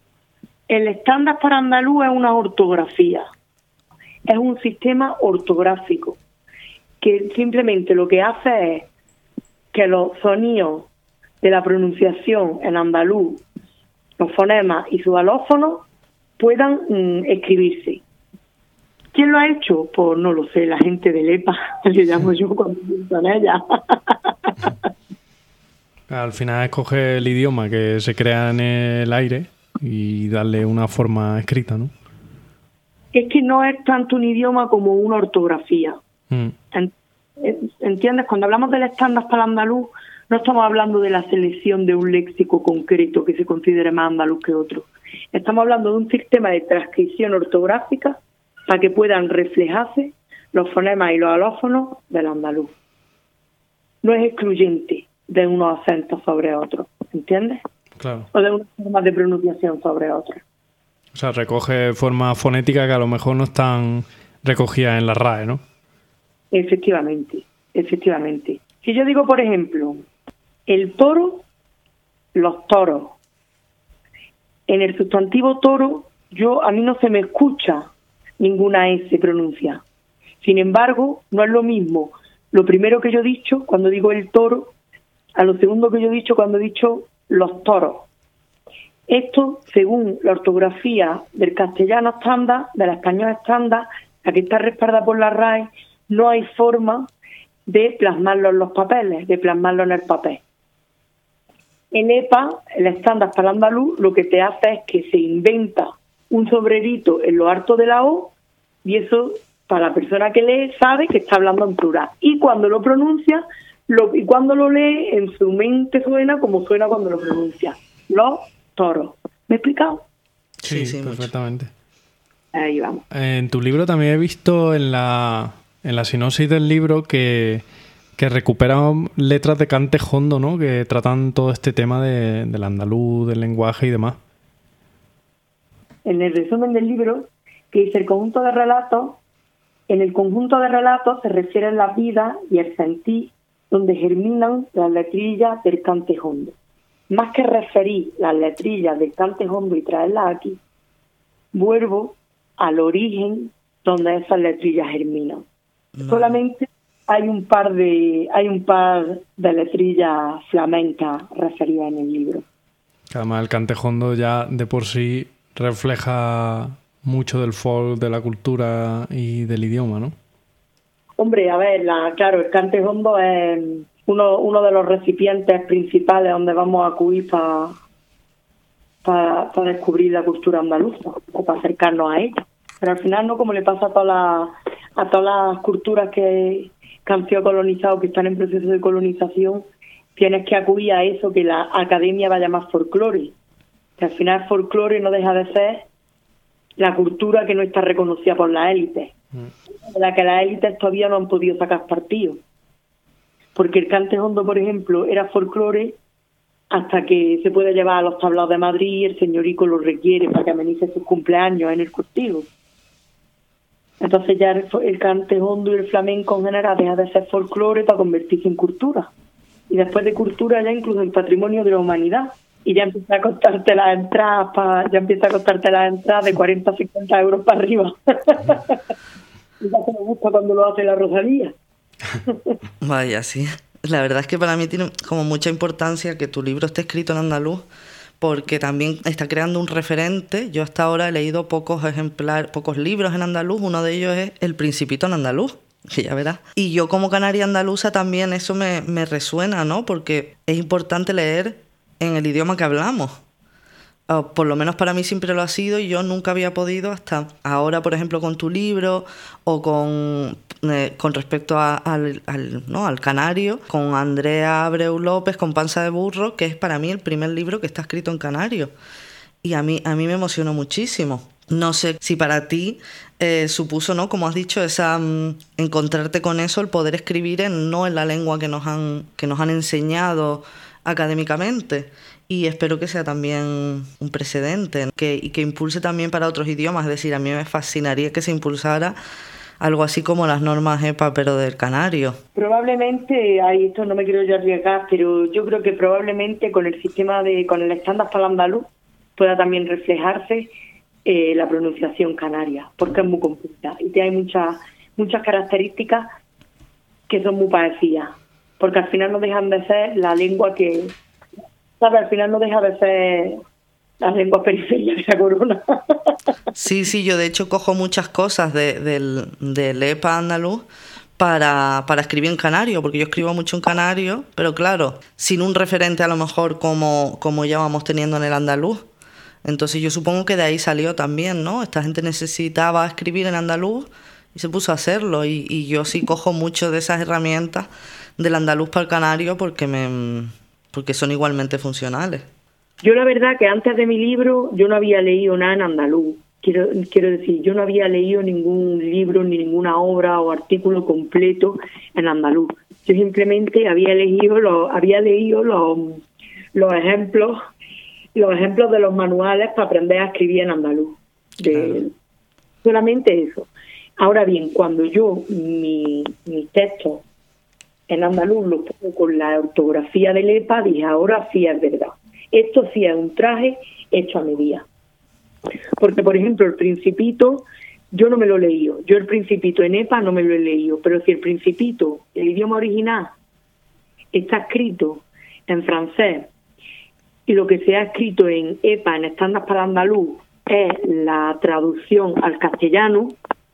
Speaker 13: El estándar para andaluz es una ortografía, es un sistema ortográfico que simplemente lo que hace es que los sonidos de la pronunciación en andaluz, los fonemas y sus alófonos puedan mm, escribirse. ¿Quién lo ha hecho? Pues no lo sé, la gente del E P A, le llamo yo cuando pienso en ella.
Speaker 9: Al final escoge el idioma que se crea en el aire y darle una forma escrita, ¿no?
Speaker 13: Es que no es tanto un idioma como una ortografía. Mm. ¿Entiendes? Cuando hablamos del estándar para el andaluz, no estamos hablando de la selección de un léxico concreto que se considere más andaluz que otro. Estamos hablando de un sistema de transcripción ortográfica para que puedan reflejarse los fonemas y los alófonos del andaluz. No es excluyente de unos acentos sobre otros, ¿entiendes?
Speaker 9: Claro.
Speaker 13: O de unas formas de pronunciación sobre otras.
Speaker 9: O sea, recoge formas fonéticas que a lo mejor no están recogidas en la R A E, ¿no?
Speaker 13: Efectivamente, efectivamente. Si yo digo, por ejemplo, el toro, los toros. En el sustantivo toro, yo a mí no se me escucha ninguna S pronuncia. Sin embargo, no es lo mismo lo primero que yo he dicho cuando digo el toro a lo segundo que yo he dicho cuando he dicho los toros. Esto, según la ortografía del castellano estándar, del español estándar, la que está respaldada por la R A E, no hay forma de plasmarlo en los papeles, de plasmarlo en el papel. En E P A, el estándar para el andaluz, lo que te hace es que se inventa un sombrerito en lo alto de la O, y eso, para la persona que lee, sabe que está hablando en plural. Y cuando lo pronuncia, lo, y cuando lo lee, en su mente suena como suena cuando lo pronuncia. los toros. ¿Me he explicado?
Speaker 9: Sí, sí, sí perfectamente.
Speaker 13: Ahí vamos.
Speaker 9: En tu libro también he visto en la, en la sinopsis del libro que, que recuperan letras de Cante Jondo, ¿no? Que tratan todo este tema de, del andaluz, del lenguaje y demás.
Speaker 13: En el resumen del libro, que dice el conjunto de relatos, en el conjunto de relatos se refieren la vida y el sentir donde germinan las letrillas del Cante Jondo. Más que referir las letrillas del Cante Jondo y traerlas aquí, vuelvo al origen donde esas letrillas germinan. No. Solamente hay un par de hay un par de letrillas flamencas referidas en el libro.
Speaker 9: Además el Cante Jondo ya de por sí refleja mucho del folk, de la cultura y del idioma, ¿no?
Speaker 13: Hombre, a ver, la, claro, el Cante Jondo es uno, uno de los recipientes principales donde vamos a acudir para pa, pa descubrir la cultura andaluza o para acercarnos a ella. Pero al final, no, como le pasa a todas las, a todas las culturas que, que han sido colonizadas o que están en proceso de colonización, tienes que acudir a eso que la academia va a llamar folclore. Que al final folclore no deja de ser la cultura que no está reconocida por las élites, de la que las élites todavía no han podido sacar partido. Porque el Cante Jondo, por ejemplo, era folclore hasta que se puede llevar a los tablaos de Madrid y el señorico lo requiere para que amenice sus cumpleaños en el cortijo. Entonces ya el, el Cante Jondo y el flamenco en general deja de ser folclore para convertirse en cultura. Y después de cultura ya incluso el patrimonio de la humanidad. Y ya empieza a costarte las entradas pa, ya empieza a costarte las entradas de cuarenta a cincuenta euros para arriba. Y ya se me gusta cuando lo hace la Rosalía.
Speaker 8: Vaya, sí. La verdad es que para mí tiene como mucha importancia que tu libro esté escrito en andaluz, porque también está creando un referente. Yo hasta ahora he leído pocos ejemplares, pocos libros en andaluz. Uno de ellos es El Principito en andaluz, que ya verás. Y yo como canaria andaluza también eso me, me resuena, ¿no? Porque es importante leer en el idioma que hablamos. Uh, por lo menos para mí siempre lo ha sido y yo nunca había podido hasta ahora, por ejemplo, con tu libro o con, eh, con respecto a, al, al, ¿no? al canario, con Andrea Abreu López, con Panza de Burro, que es para mí el primer libro que está escrito en canario. Y a mí, a mí me emocionó muchísimo. No sé si para ti eh, supuso, ¿no? Como has dicho, esa um, encontrarte con eso, el poder escribir en, no en la lengua que nos han, que nos han enseñado académicamente, y espero que sea también un precedente que, y que impulse también para otros idiomas. Es decir, a mí me fascinaría que se impulsara algo así como las normas E P A, pero del canario.
Speaker 13: Probablemente, ahí esto no me quiero yo arriesgar, pero yo creo que probablemente con el sistema de, con el estándar para el andaluz pueda también reflejarse eh, la pronunciación canaria, porque es muy complicada y tiene muchas, muchas características que son muy parecidas. Porque al final no dejan de ser la lengua que, ¿sabes? Al final no deja de ser las lenguas periféricas de la corona.
Speaker 8: Sí, sí, yo de hecho cojo muchas cosas de, del, del E P A andaluz para, para escribir en canario, porque yo escribo mucho en canario, pero claro, sin un referente a lo mejor como, como ya vamos teniendo en el andaluz. Entonces yo supongo que de ahí salió también, ¿no? Esta gente necesitaba escribir en andaluz y se puso a hacerlo, y, y yo sí cojo mucho de esas herramientas del andaluz para el canario porque me porque son igualmente funcionales.
Speaker 13: Yo la verdad que antes de mi libro yo no había leído nada en andaluz. Quiero quiero decir, yo no había leído ningún libro ni ninguna obra o artículo completo en andaluz. Yo simplemente había leído los había leído los los ejemplos los ejemplos de los manuales para aprender a escribir en andaluz. De, claro. Solamente eso. Ahora bien, cuando yo mi mi texto en andaluz lo pongo con la ortografía del E P A, dije, ahora sí es verdad. Esto sí es un traje hecho a medida. Porque, por ejemplo, el Principito, yo no me lo he leído. Yo el Principito en E P A no me lo he leído. Pero si el Principito, el idioma original, está escrito en francés y lo que se ha escrito en E P A, en estándar para andaluz, es la traducción al castellano,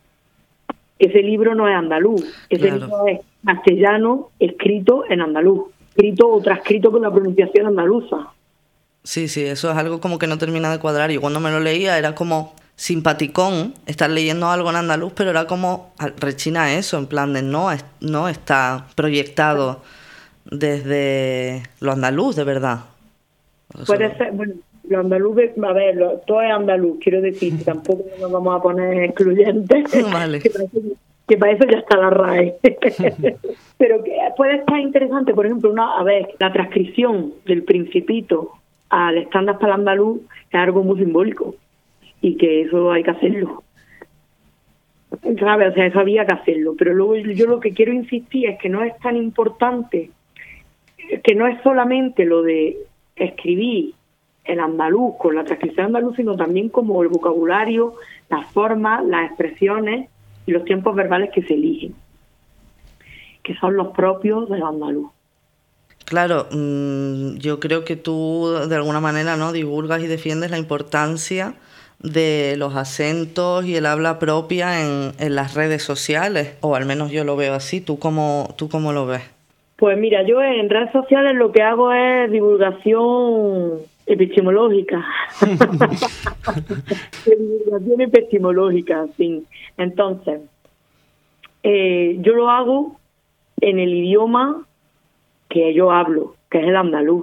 Speaker 13: ese libro no es andaluz. Ese claro. libro es castellano escrito en andaluz, escrito o transcrito con la pronunciación andaluza.
Speaker 8: Sí, sí, eso es algo como que no termina de cuadrar. Yo cuando me lo leía era como simpaticón estar leyendo algo en andaluz, pero era como rechina eso, en plan de no, no está proyectado desde lo andaluz, de verdad.
Speaker 13: Puede ser, bueno, lo andaluz, a ver, lo, todo es andaluz, quiero decir, tampoco nos vamos a poner excluyentes.
Speaker 8: Vale.
Speaker 13: Que, para eso, que para eso ya está la R A E. Pero que puede estar interesante, por ejemplo, una, a ver, la transcripción del Principito al estándar para el andaluz es algo muy simbólico y que eso hay que hacerlo. ¿Sabes? O sea, eso había que hacerlo. Pero luego yo lo que quiero insistir es que no es tan importante, que no es solamente lo de escribir el andaluz con la transcripción andaluz, sino también como el vocabulario, las formas, las expresiones y los tiempos verbales que se eligen, que son los propios del andaluz.
Speaker 8: Claro, mmm, yo creo que tú de alguna manera, ¿no?, divulgas y defiendes la importancia de los acentos y el habla propia en, en las redes sociales, o al menos yo lo veo así. ¿Tú cómo, tú cómo lo ves?
Speaker 13: Pues mira, yo en redes sociales lo que hago es divulgación epistemológica. divulgación epistemológica, sí. Entonces, eh, yo lo hago en el idioma que yo hablo, que es el andaluz.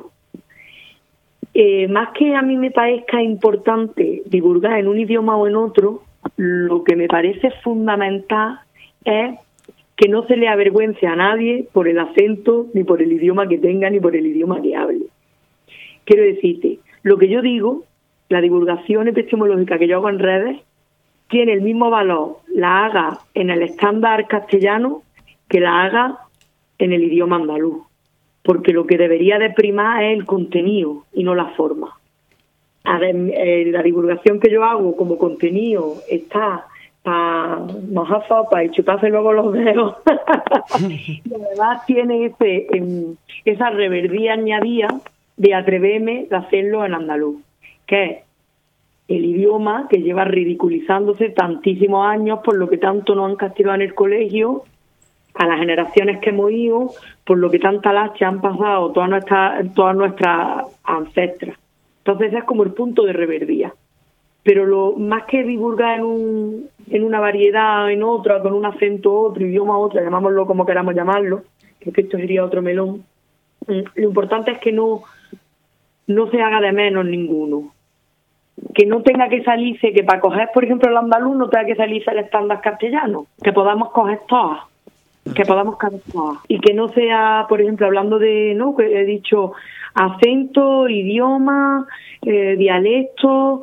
Speaker 13: Eh, más que a mí me parezca importante divulgar en un idioma o en otro, lo que me parece fundamental es que no se le avergüence a nadie por el acento, ni por el idioma que tenga, ni por el idioma que hable. Quiero decirte, lo que yo digo, la divulgación epistemológica que yo hago en redes, tiene el mismo valor, la haga en el estándar castellano, que la haga en el idioma andaluz. Porque lo que debería de primar es el contenido y no la forma. A ver, eh, la divulgación que yo hago como contenido está para mojar sopa y chuparse luego los dedos. Y además tiene ese, eh, esa reverdía añadida de atreverme a hacerlo en andaluz, que es el idioma que lleva ridiculizándose tantísimos años por lo que tanto nos han castigado en el colegio, a las generaciones que hemos ido, por lo que tanta lacha han pasado todas nuestras todas nuestras ancestras. Entonces es como el punto de reverdía. Pero lo más que divulgar en un en una variedad, en otra, con un acento otro, idioma otro, llamámoslo como queramos llamarlo, creo que esto sería otro melón, lo importante es que no, no se haga de menos ninguno. Que no tenga que salirse, que para coger, por ejemplo, el andaluz no tenga que salirse el estándar castellano, que podamos coger todas. que podamos cantar y que no sea, por ejemplo, hablando de, no, que he dicho acento, idioma, eh, dialecto,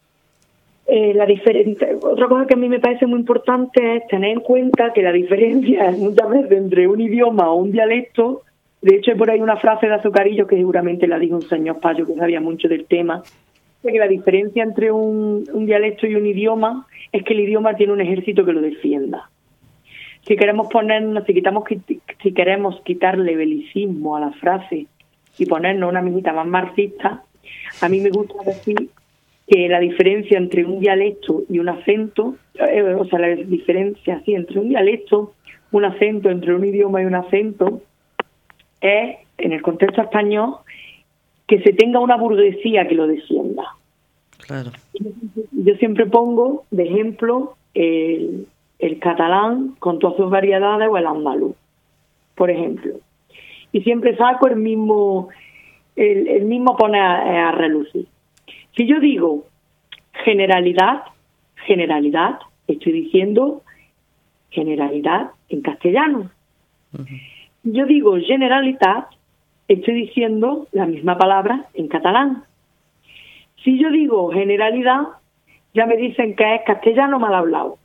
Speaker 13: eh, la diferencia. Otra cosa que a mí me parece muy importante es tener en cuenta que la diferencia muchas veces entre un idioma o un dialecto, de hecho hay por ahí una frase de Azucarillo que seguramente la dijo un señor Payo que sabía mucho del tema, que la diferencia entre un, un dialecto y un idioma es que el idioma tiene un ejército que lo defienda. Si queremos ponernos, si quitamos, si queremos quitarle belicismo a la frase y ponernos una mijita más marxista, a mí me gusta decir que la diferencia entre un dialecto y un acento, eh, o sea, la diferencia sí, entre un dialecto, un acento, entre un idioma y un acento, es, en el contexto español, que se tenga una burguesía que lo defienda.
Speaker 8: Claro.
Speaker 13: Yo siempre pongo de ejemplo el el catalán con todas sus variedades o el andaluz, por ejemplo. Y siempre saco el mismo, el, el mismo pone a, a relucir. Si yo digo generalidad, generalidad, estoy diciendo generalidad en castellano. Uh-huh. Si yo digo generalitat, estoy diciendo la misma palabra en catalán. Si yo digo generalidad, ya me dicen que es castellano mal hablado.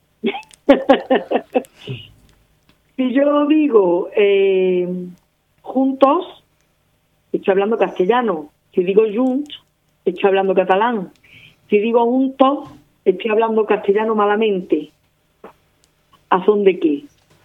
Speaker 13: Si yo digo eh, juntos, estoy hablando castellano. Si digo junt, estoy hablando catalán. Si digo juntos, estoy hablando castellano malamente. ¿A son de qué?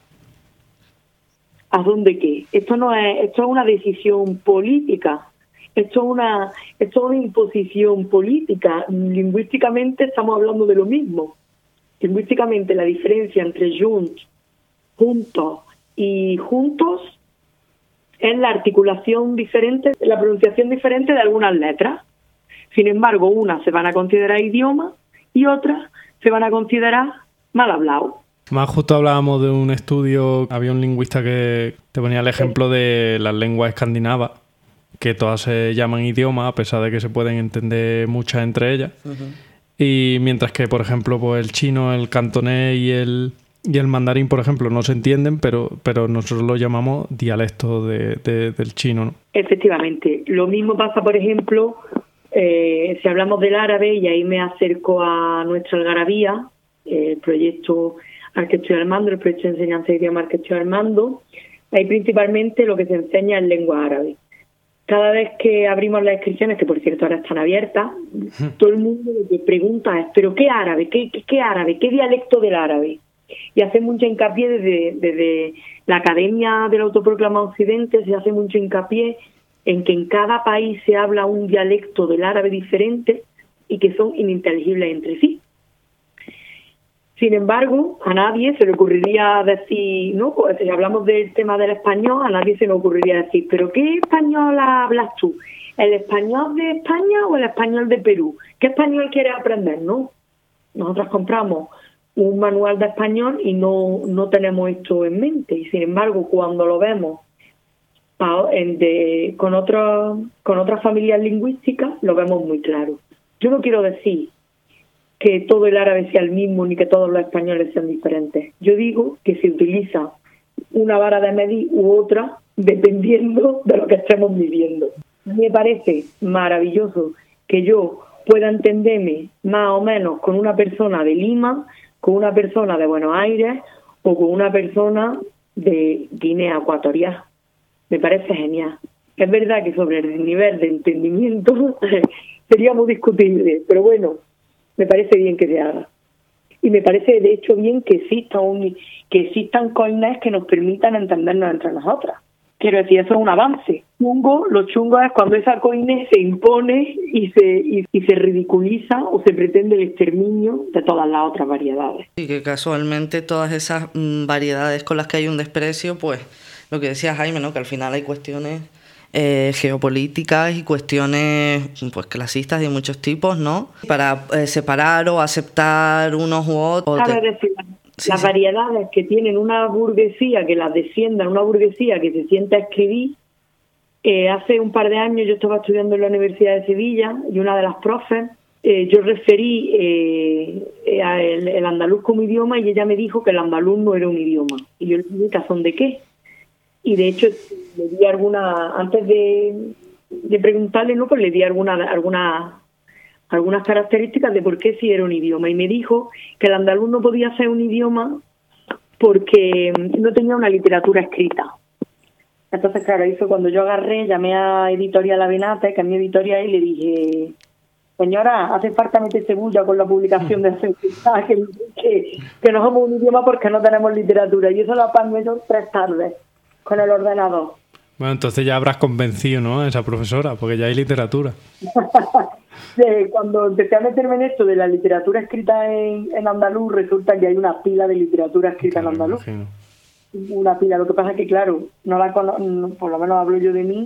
Speaker 13: ¿A dónde qué? Esto no es, esto es una decisión política. Esto es una, esto es una imposición política. Lingüísticamente estamos hablando de lo mismo. Lingüísticamente la diferencia entre junt, juntos y juntos es la articulación diferente, la pronunciación diferente de algunas letras. Sin embargo, unas se van a considerar idioma y otras se van a considerar mal hablado.
Speaker 9: Más justo hablábamos de un estudio, había un lingüista que te ponía el ejemplo de las lenguas escandinavas, que todas se llaman idiomas, a pesar de que se pueden entender muchas entre ellas.
Speaker 8: Ujú.
Speaker 9: Y mientras que, por ejemplo, pues el chino, el cantonés y el, y el mandarín, por ejemplo, no se entienden, pero, pero nosotros lo llamamos dialecto de, de, del chino, ¿no?
Speaker 13: Efectivamente. Lo mismo pasa, por ejemplo, eh, si hablamos del árabe, y ahí me acerco a nuestra algarabía, el proyecto al que estoy armando, el proyecto de enseñanza de idioma al que estoy armando. Ahí principalmente lo que se enseña es lengua árabe. Cada vez que abrimos las inscripciones, que por cierto ahora están abiertas, todo el mundo lo que pregunta es, ¿pero qué árabe? ¿Qué, qué, qué árabe? ¿Qué dialecto del árabe? Y hace mucho hincapié desde, desde la Academia del Autoproclamado Occidente, se hace mucho hincapié en que en cada país se habla un dialecto del árabe diferente y que son ininteligibles entre sí. Sin embargo, a nadie se le ocurriría decir, ¿no? Pues si hablamos del tema del español, a nadie se le ocurriría decir, ¿pero qué español hablas tú? ¿El español de España o el español de Perú? ¿Qué español quieres aprender, no? Nosotros compramos un manual de español y no, no tenemos esto en mente. Y sin embargo, cuando lo vemos en de, con, otro, con otras familias lingüísticas, lo vemos muy claro. Yo no quiero decir que todo el árabe sea el mismo ni que todos los españoles sean diferentes. Yo digo que se utiliza una vara de medir u otra dependiendo de lo que estemos viviendo. Me parece maravilloso que yo pueda entenderme más o menos con una persona de Lima, con una persona de Buenos Aires o con una persona de Guinea Ecuatorial. Me parece genial. Es verdad que sobre el nivel de entendimiento sería muy discutible, pero bueno, me parece bien que se haga. Y me parece, de hecho, bien que exista un, que existan coines que nos permitan entendernos entre nosotras. Quiero decir, eso es un avance. Chungo, lo chungo es cuando esa coine se impone y se, y, y se ridiculiza o se pretende el exterminio de todas las otras variedades.
Speaker 8: Y que casualmente todas esas mm, variedades con las que hay un desprecio, pues lo que decía Jaime, ¿no? Que al final hay cuestiones Eh, geopolíticas y cuestiones pues clasistas de muchos tipos, ¿no? Para eh, separar o aceptar unos u otros.
Speaker 13: Claro, es decir, sí, las sí. variedades que tienen una burguesía que las desciendan, una burguesía que se sienta a escribir. Eh, hace un par de años yo estaba estudiando en la Universidad de Sevilla y una de las profes, eh, yo referí eh, el, el andaluz como idioma y ella me dijo que el andaluz no era un idioma. Y yo le dije, ¿razón de qué? Y de hecho le di alguna, antes de, de preguntarle, no, pues le di alguna, alguna, algunas características de por qué sí era un idioma. Y me dijo que el andaluz no podía ser un idioma porque no tenía una literatura escrita. Entonces, claro, ahí fue cuando yo agarré, llamé a Editorial Avenate, que es mi editorial, y le dije, señora, hace falta meterse bulla con la publicación de hace que, que, que no somos un idioma porque no tenemos literatura. Y eso lo apañé yo tres tardes con el ordenador.
Speaker 9: Bueno, entonces ya habrás convencido, ¿no?, a esa profesora, porque ya hay literatura.
Speaker 13: Cuando empecé a meterme en esto de la literatura escrita en, en andaluz, resulta que hay una pila de literatura escrita claro, en andaluz. Una pila. Lo que pasa es que, claro, no la cono- no, por lo menos hablo yo de mí,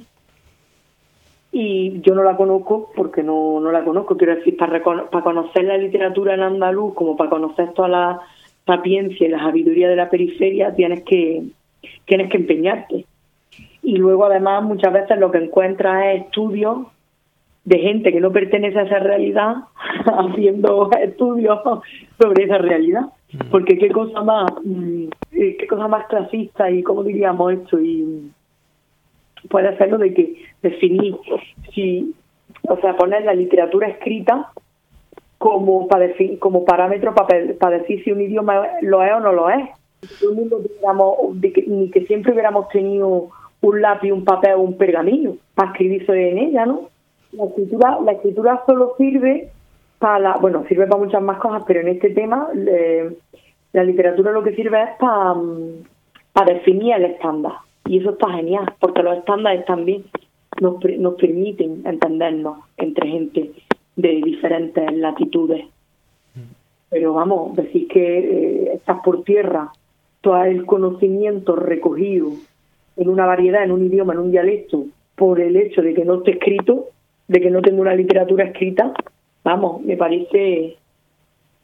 Speaker 13: y yo no la conozco porque no, no la conozco. Quiero decir, para, recono- para conocer la literatura en andaluz, como para conocer toda la sapiencia y la sabiduría de la periferia, tienes que tienes que empeñarte. Y luego, además, muchas veces lo que encuentras es estudios de gente que no pertenece a esa realidad haciendo estudios sobre esa realidad. Porque qué cosa más qué cosa más clasista y, ¿cómo diríamos esto? Y puede ser lo de que definir si, o sea, poner la literatura escrita como para definir, como parámetro para, para decir si un idioma lo es o no lo es. Todo el mundo tuviéramos, de que, ni que siempre hubiéramos tenido un lápiz, un papel o un pergamino para escribir sobre en ella, ¿no? La escritura, la escritura solo sirve para, la, bueno, sirve para muchas más cosas, pero en este tema eh, la literatura lo que sirve es para, para definir el estándar. Y eso está genial, porque los estándares también nos, nos permiten entendernos entre gente de diferentes latitudes. Pero vamos, decir que eh, estás por tierra todo el conocimiento recogido en una variedad, en un idioma, en un dialecto, por el hecho de que no esté escrito, de que no tenga una literatura escrita, vamos, me parece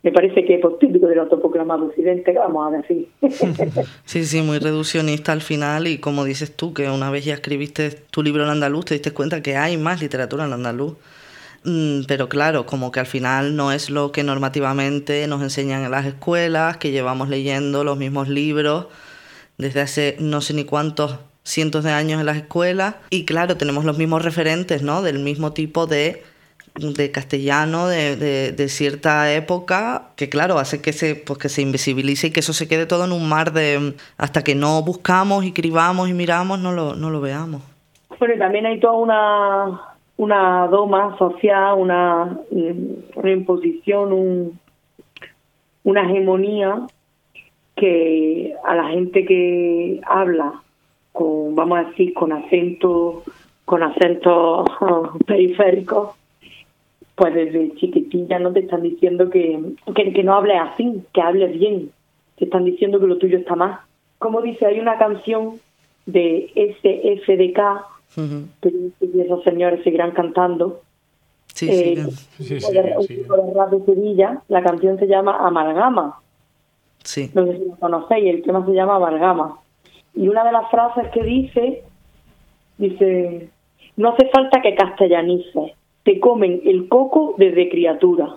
Speaker 13: me parece que es pues, típico del autoproclamado occidente, vamos a decir.
Speaker 8: Sí, sí, muy reduccionista al final, y como dices tú, que una vez ya escribiste tu libro en andaluz, te diste cuenta que hay más literatura en andaluz. Mm, pero claro, como que al final no es lo que normativamente nos enseñan en las escuelas, que llevamos leyendo los mismos libros desde hace no sé ni cuántos cientos de años en las escuelas, y claro, tenemos los mismos referentes, ¿no? Del mismo tipo de... de castellano de, de, de cierta época, que claro, hace que se, pues que se invisibilice y que eso se quede todo en un mar de... hasta que no buscamos, escribamos y miramos, no lo, no lo veamos.
Speaker 13: Bueno, y también hay toda una, una doma social, una, una imposición, un, una hegemonía que a la gente que habla con, vamos a decir, con acento, con acentos periféricos, pues desde chiquitilla no te están diciendo que, que, que no hables así, que hables bien. Te están diciendo que lo tuyo está mal. Como dice, hay una canción de S F D K, uh-huh. que esos señores seguirán cantando.
Speaker 8: Sí,
Speaker 13: eh,
Speaker 8: sí, sí,
Speaker 13: sí, de, sí, sí. de rap de Sevilla. La canción se llama Amalgama.
Speaker 8: Sí.
Speaker 13: No sé si lo conocéis, el tema se llama Amalgama. Y una de las frases que dice, dice, no hace falta que castellanices, te comen el coco desde criatura.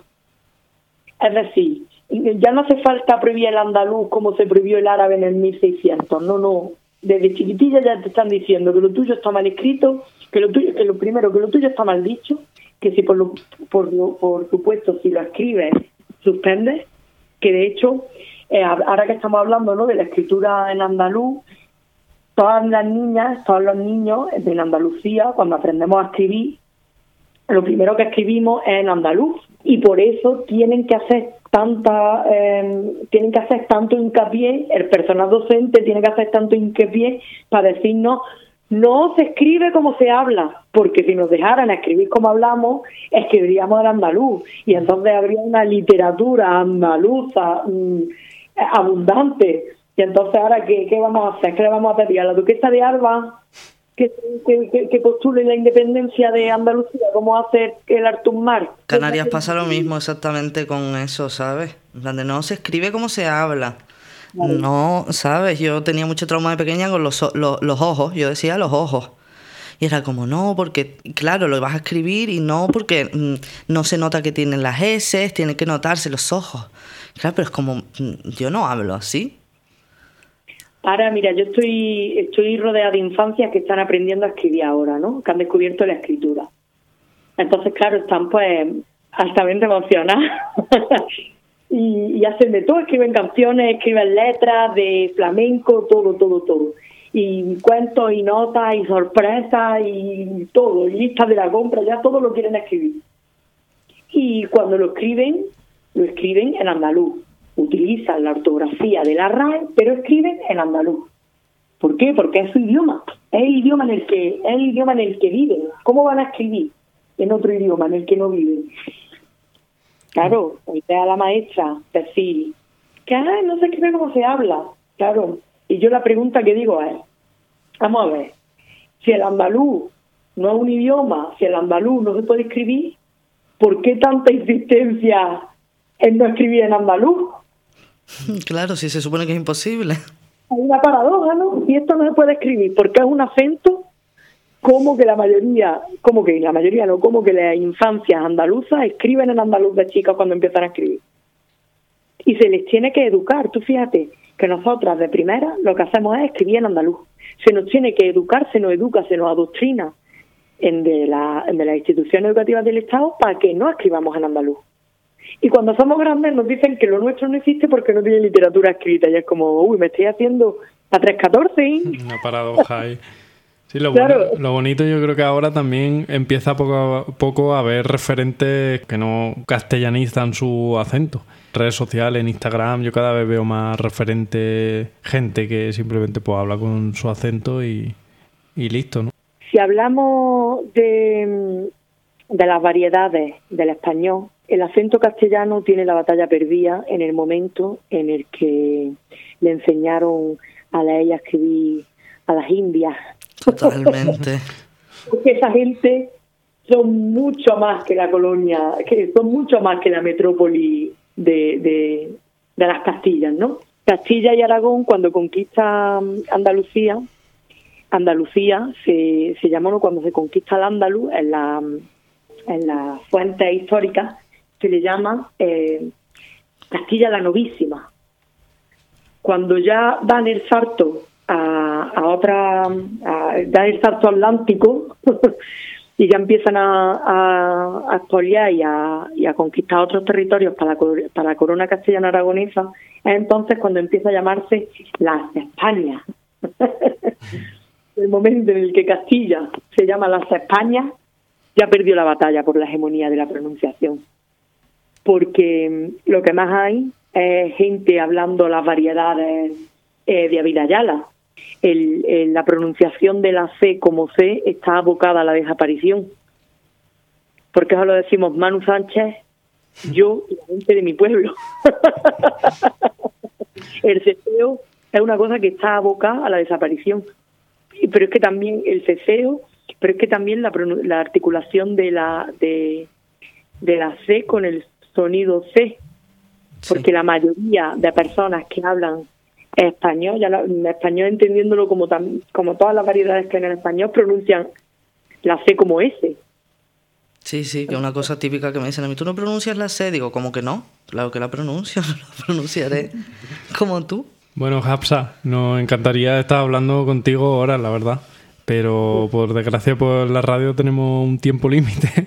Speaker 13: Es decir, ya no hace falta prohibir el andaluz como se prohibió el árabe en el mil seiscientos. No, no. Desde chiquitilla ya te están diciendo que lo tuyo está mal escrito, que lo tuyo, que lo primero, que lo tuyo está mal dicho, que si por lo, por, lo, por supuesto, si lo escribes, suspendes, que de hecho, eh, ahora que estamos hablando, ¿no?, de la escritura en andaluz, todas las niñas, todos los niños en Andalucía, cuando aprendemos a escribir, lo primero que escribimos es en andaluz, y por eso tienen que hacer tanta eh, tienen que hacer tanto hincapié, el personal docente tiene que hacer tanto hincapié para decirnos, no se escribe como se habla, porque si nos dejaran escribir como hablamos, escribiríamos en andaluz, y entonces habría una literatura andaluza mmm, abundante. Y entonces ahora, ¿qué, qué vamos a hacer? ¿Qué le vamos a pedir a la duquesa de Alba que, que, que postule la independencia de Andalucía? ¿Cómo hace el Artur Mas?
Speaker 8: Canarias pasa lo mismo exactamente con eso, ¿sabes? Donde no se escribe como se habla. Vale. No, ¿sabes? Yo tenía mucho trauma de pequeña con los, los, los ojos. Yo decía los ojos. Y era como, no, porque, claro, lo vas a escribir y no porque mmm, no se nota que tienen las S, tienen que notarse los ojos. Claro, pero es como, yo no hablo así.
Speaker 13: Ahora, mira, yo estoy estoy rodeada de infancias que están aprendiendo a escribir ahora, ¿no? Que han descubierto la escritura. Entonces, claro, están pues altamente emocionadas y, y hacen de todo, escriben canciones, escriben letras de flamenco, todo, todo, todo. Y cuentos y notas y sorpresas y todo, y listas de la compra, ya todo lo quieren escribir. Y cuando lo escriben, lo escriben en andaluz. Utilizan la ortografía de la R A E, pero escriben en andaluz. ¿Por qué? Porque es su idioma. Es el idioma en el que es el idioma en el que viven. ¿Cómo van a escribir en otro idioma en el que no viven? Claro, idea a la maestra decir que ah, no se escribe cómo se habla. Claro. Y yo la pregunta que digo es, vamos a ver, si el andaluz no es un idioma, si el andaluz no se puede escribir, ¿por qué tanta insistencia en no escribir en andaluz?
Speaker 8: Claro, si se supone que es imposible.
Speaker 13: Hay una paradoja, ¿no? Y esto no se puede escribir porque es un acento, como que la mayoría, como que la mayoría no, como que las infancias andaluzas escriben en andaluz de chicas cuando empiezan a escribir. Y se les tiene que educar. Tú fíjate que nosotras de primera lo que hacemos es escribir en andaluz. Se nos tiene que educar, se nos educa, se nos adoctrina en de, la, en de las instituciones educativas del Estado para que no escribamos en andaluz. Y cuando somos grandes nos dicen que lo nuestro no existe porque no tiene literatura escrita. Y es como, uy, me estoy haciendo a tres catorce. ¿eh?
Speaker 9: Una paradoja ahí. Sí, lo,
Speaker 13: claro.
Speaker 9: bueno, lo bonito yo creo que ahora también empieza poco a poco a haber referentes que no castellanizan su acento. Redes sociales, en Instagram, yo cada vez veo más referentes, gente que simplemente pues habla con su acento y, y listo, ¿no?
Speaker 13: Si hablamos de, de las variedades del español, el acento castellano tiene la batalla perdida en el momento en el que le enseñaron a la ella a escribir a las indias.
Speaker 8: Totalmente.
Speaker 13: Porque esa gente son mucho más que la colonia, que son mucho más que la metrópoli de, de, de las Castillas, ¿no? Castilla y Aragón, cuando conquista Andalucía, Andalucía se, se llama, ¿no? Cuando se conquista al Andaluz, en la en las fuentes históricas se le llama eh, Castilla la Novísima. Cuando ya dan el salto a, a otra, a, dan el salto atlántico y ya empiezan a, a, a expoliar y a, y a conquistar otros territorios para la, para la corona castellana aragonesa, es entonces cuando empieza a llamarse las Españas. El momento en el que Castilla se llama las Españas, ya perdió la batalla por la hegemonía de la pronunciación. Porque lo que más hay es gente hablando las variedades eh, de Ávila Yala. El, el, la pronunciación de la C como C está abocada a la desaparición. Porque eso lo decimos Manu Sánchez, yo y la gente de mi pueblo. El ceseo es una cosa que está abocada a la desaparición. Pero es que también el ceseo, pero es que también la, la articulación de la de, de la C con el sonido C, porque sí. La mayoría de personas que hablan español, ya en español entendiéndolo como tam, como todas las variedades que hay en el español, pronuncian la C como S.
Speaker 8: Sí, sí, que es una cosa típica que me dicen a mí, ¿tú no pronuncias la C? Digo, ¿cómo que no? Claro que la pronuncio, la pronunciaré como tú.
Speaker 9: Bueno, Hapsa, nos encantaría estar hablando contigo ahora, la verdad, pero por desgracia por la radio tenemos un tiempo límite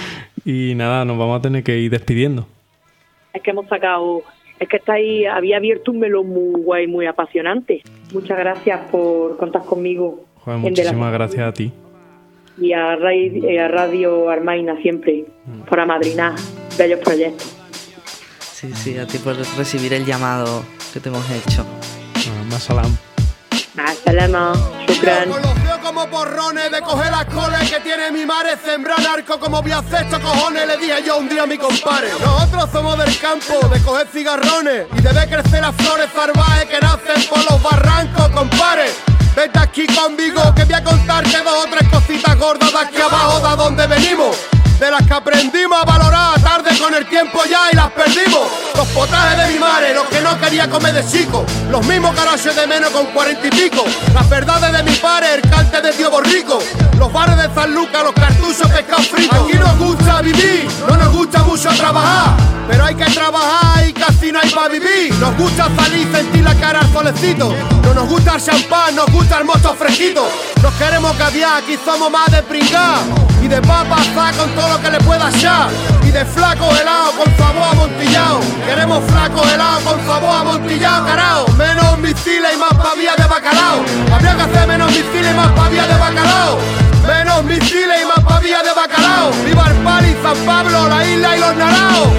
Speaker 9: y nada, nos vamos a tener que ir despidiendo.
Speaker 13: Es que hemos sacado, es que está ahí, había abierto un melón muy guay, muy apasionante. Muchas gracias por contar conmigo.
Speaker 9: Joder, muchísimas gracias a ti.
Speaker 13: Y a, Ray, a Radio Armaina siempre, mm. por amadrinar bellos proyectos.
Speaker 8: Sí, sí, a ti por recibir el llamado que te hemos hecho.
Speaker 9: Ah, más salam.
Speaker 13: Más salama, shukran.
Speaker 14: Conoció como porrones de coger las coles que tiene mi madre, sembrar narco como voy a hacer estos cojones, le dije yo un día a mi compadre. Nosotros somos del campo, de coger cigarrones y de ver crecer las flores salvajes que nacen por los barrancos, compadre. Vete aquí conmigo que voy a contarte dos o tres cositas gordas de aquí abajo de donde venimos, de las que aprendimos a valorar tarde con el tiempo ya y las perdimos. Los potajes de mi madre, los que no quería comer de chico, los mismos caraches de menos con cuarenta y pico, las verdades de mi padre, el cante de tío Borrico, los bares de San Lucas, los cartuchos pescado frito. Aquí nos gusta vivir, no nos gusta mucho trabajar, pero hay que trabajar y casi no hay para vivir. Nos gusta salir y sentir la cara al solecito, no nos gusta el champán, nos gusta el mosto fresquito. Nos queremos caviar, aquí somos más de pringar y de papas con todo lo que le pueda echar, y de flaco helado con sabor amontillado. Queremos flaco helado con sabor amontillado, carajo. Menos misiles y más pavía de bacalao. Habría que hacer menos misiles y más pavía de bacalao. Menos misiles y más pavía de bacalao. Viva el Pali, San Pablo, la isla y los naraos.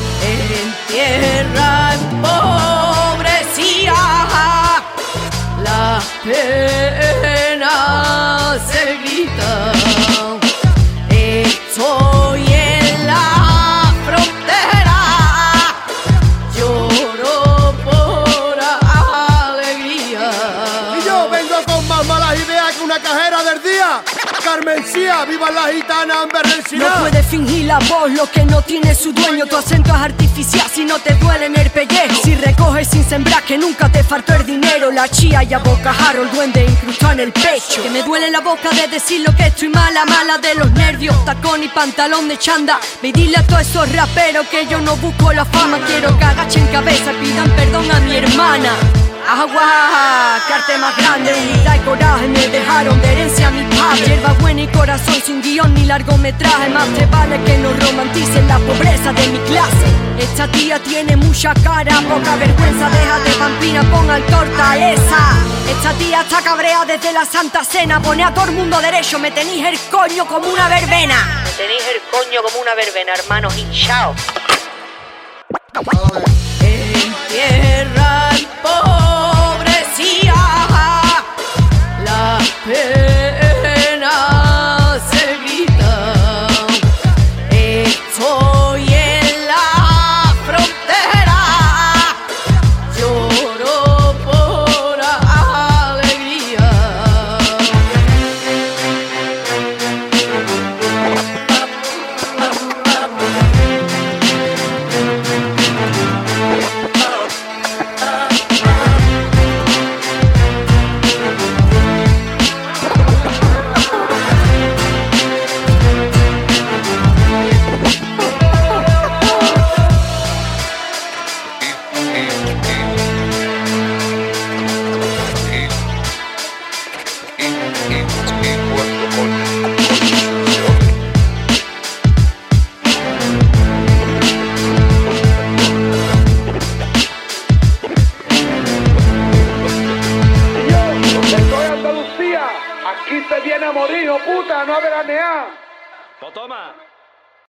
Speaker 15: En tierra empobrecida la pena se grita. Estoy en la frontera, lloro por alegría.
Speaker 14: Y yo vengo con más malas ideas que una cajera del día. Carmencía, viva la gitana Amberrencina.
Speaker 15: No puedes fingir la voz, lo que no tiene su dueño. Tu acento es artificial si no te duele en el pellejo. Si recoges sin sembrar, que nunca te faltó el dinero. La chía y a bocajarro, el duende incrustado en el pecho. Que me duele la boca de decir lo que estoy mala, mala de los nervios. Tacón y pantalón de chanda. Ve y dile a todos esos raperos que yo no busco la fama. Quiero que agachen cabeza y pidan perdón a mi hermana. Agua, que arte más grande, unidad y coraje me dejaron de herencia a mi padre. Hierba buena y corazón sin guión ni largometraje. Más te vale que no romanticen la pobreza de mi clase. Esta tía tiene mucha cara, poca vergüenza, déjate pampina, pon al torta esa. Esta tía está cabrea desde la Santa Cena. Pone a todo el mundo derecho, me tenéis el coño como una verbena. Me tenéis el coño como una verbena, hermano, hinchao. En tierra empobrecida la pena se grita. Estoy en la frontera, lloro por alegría.
Speaker 16: Pues toma.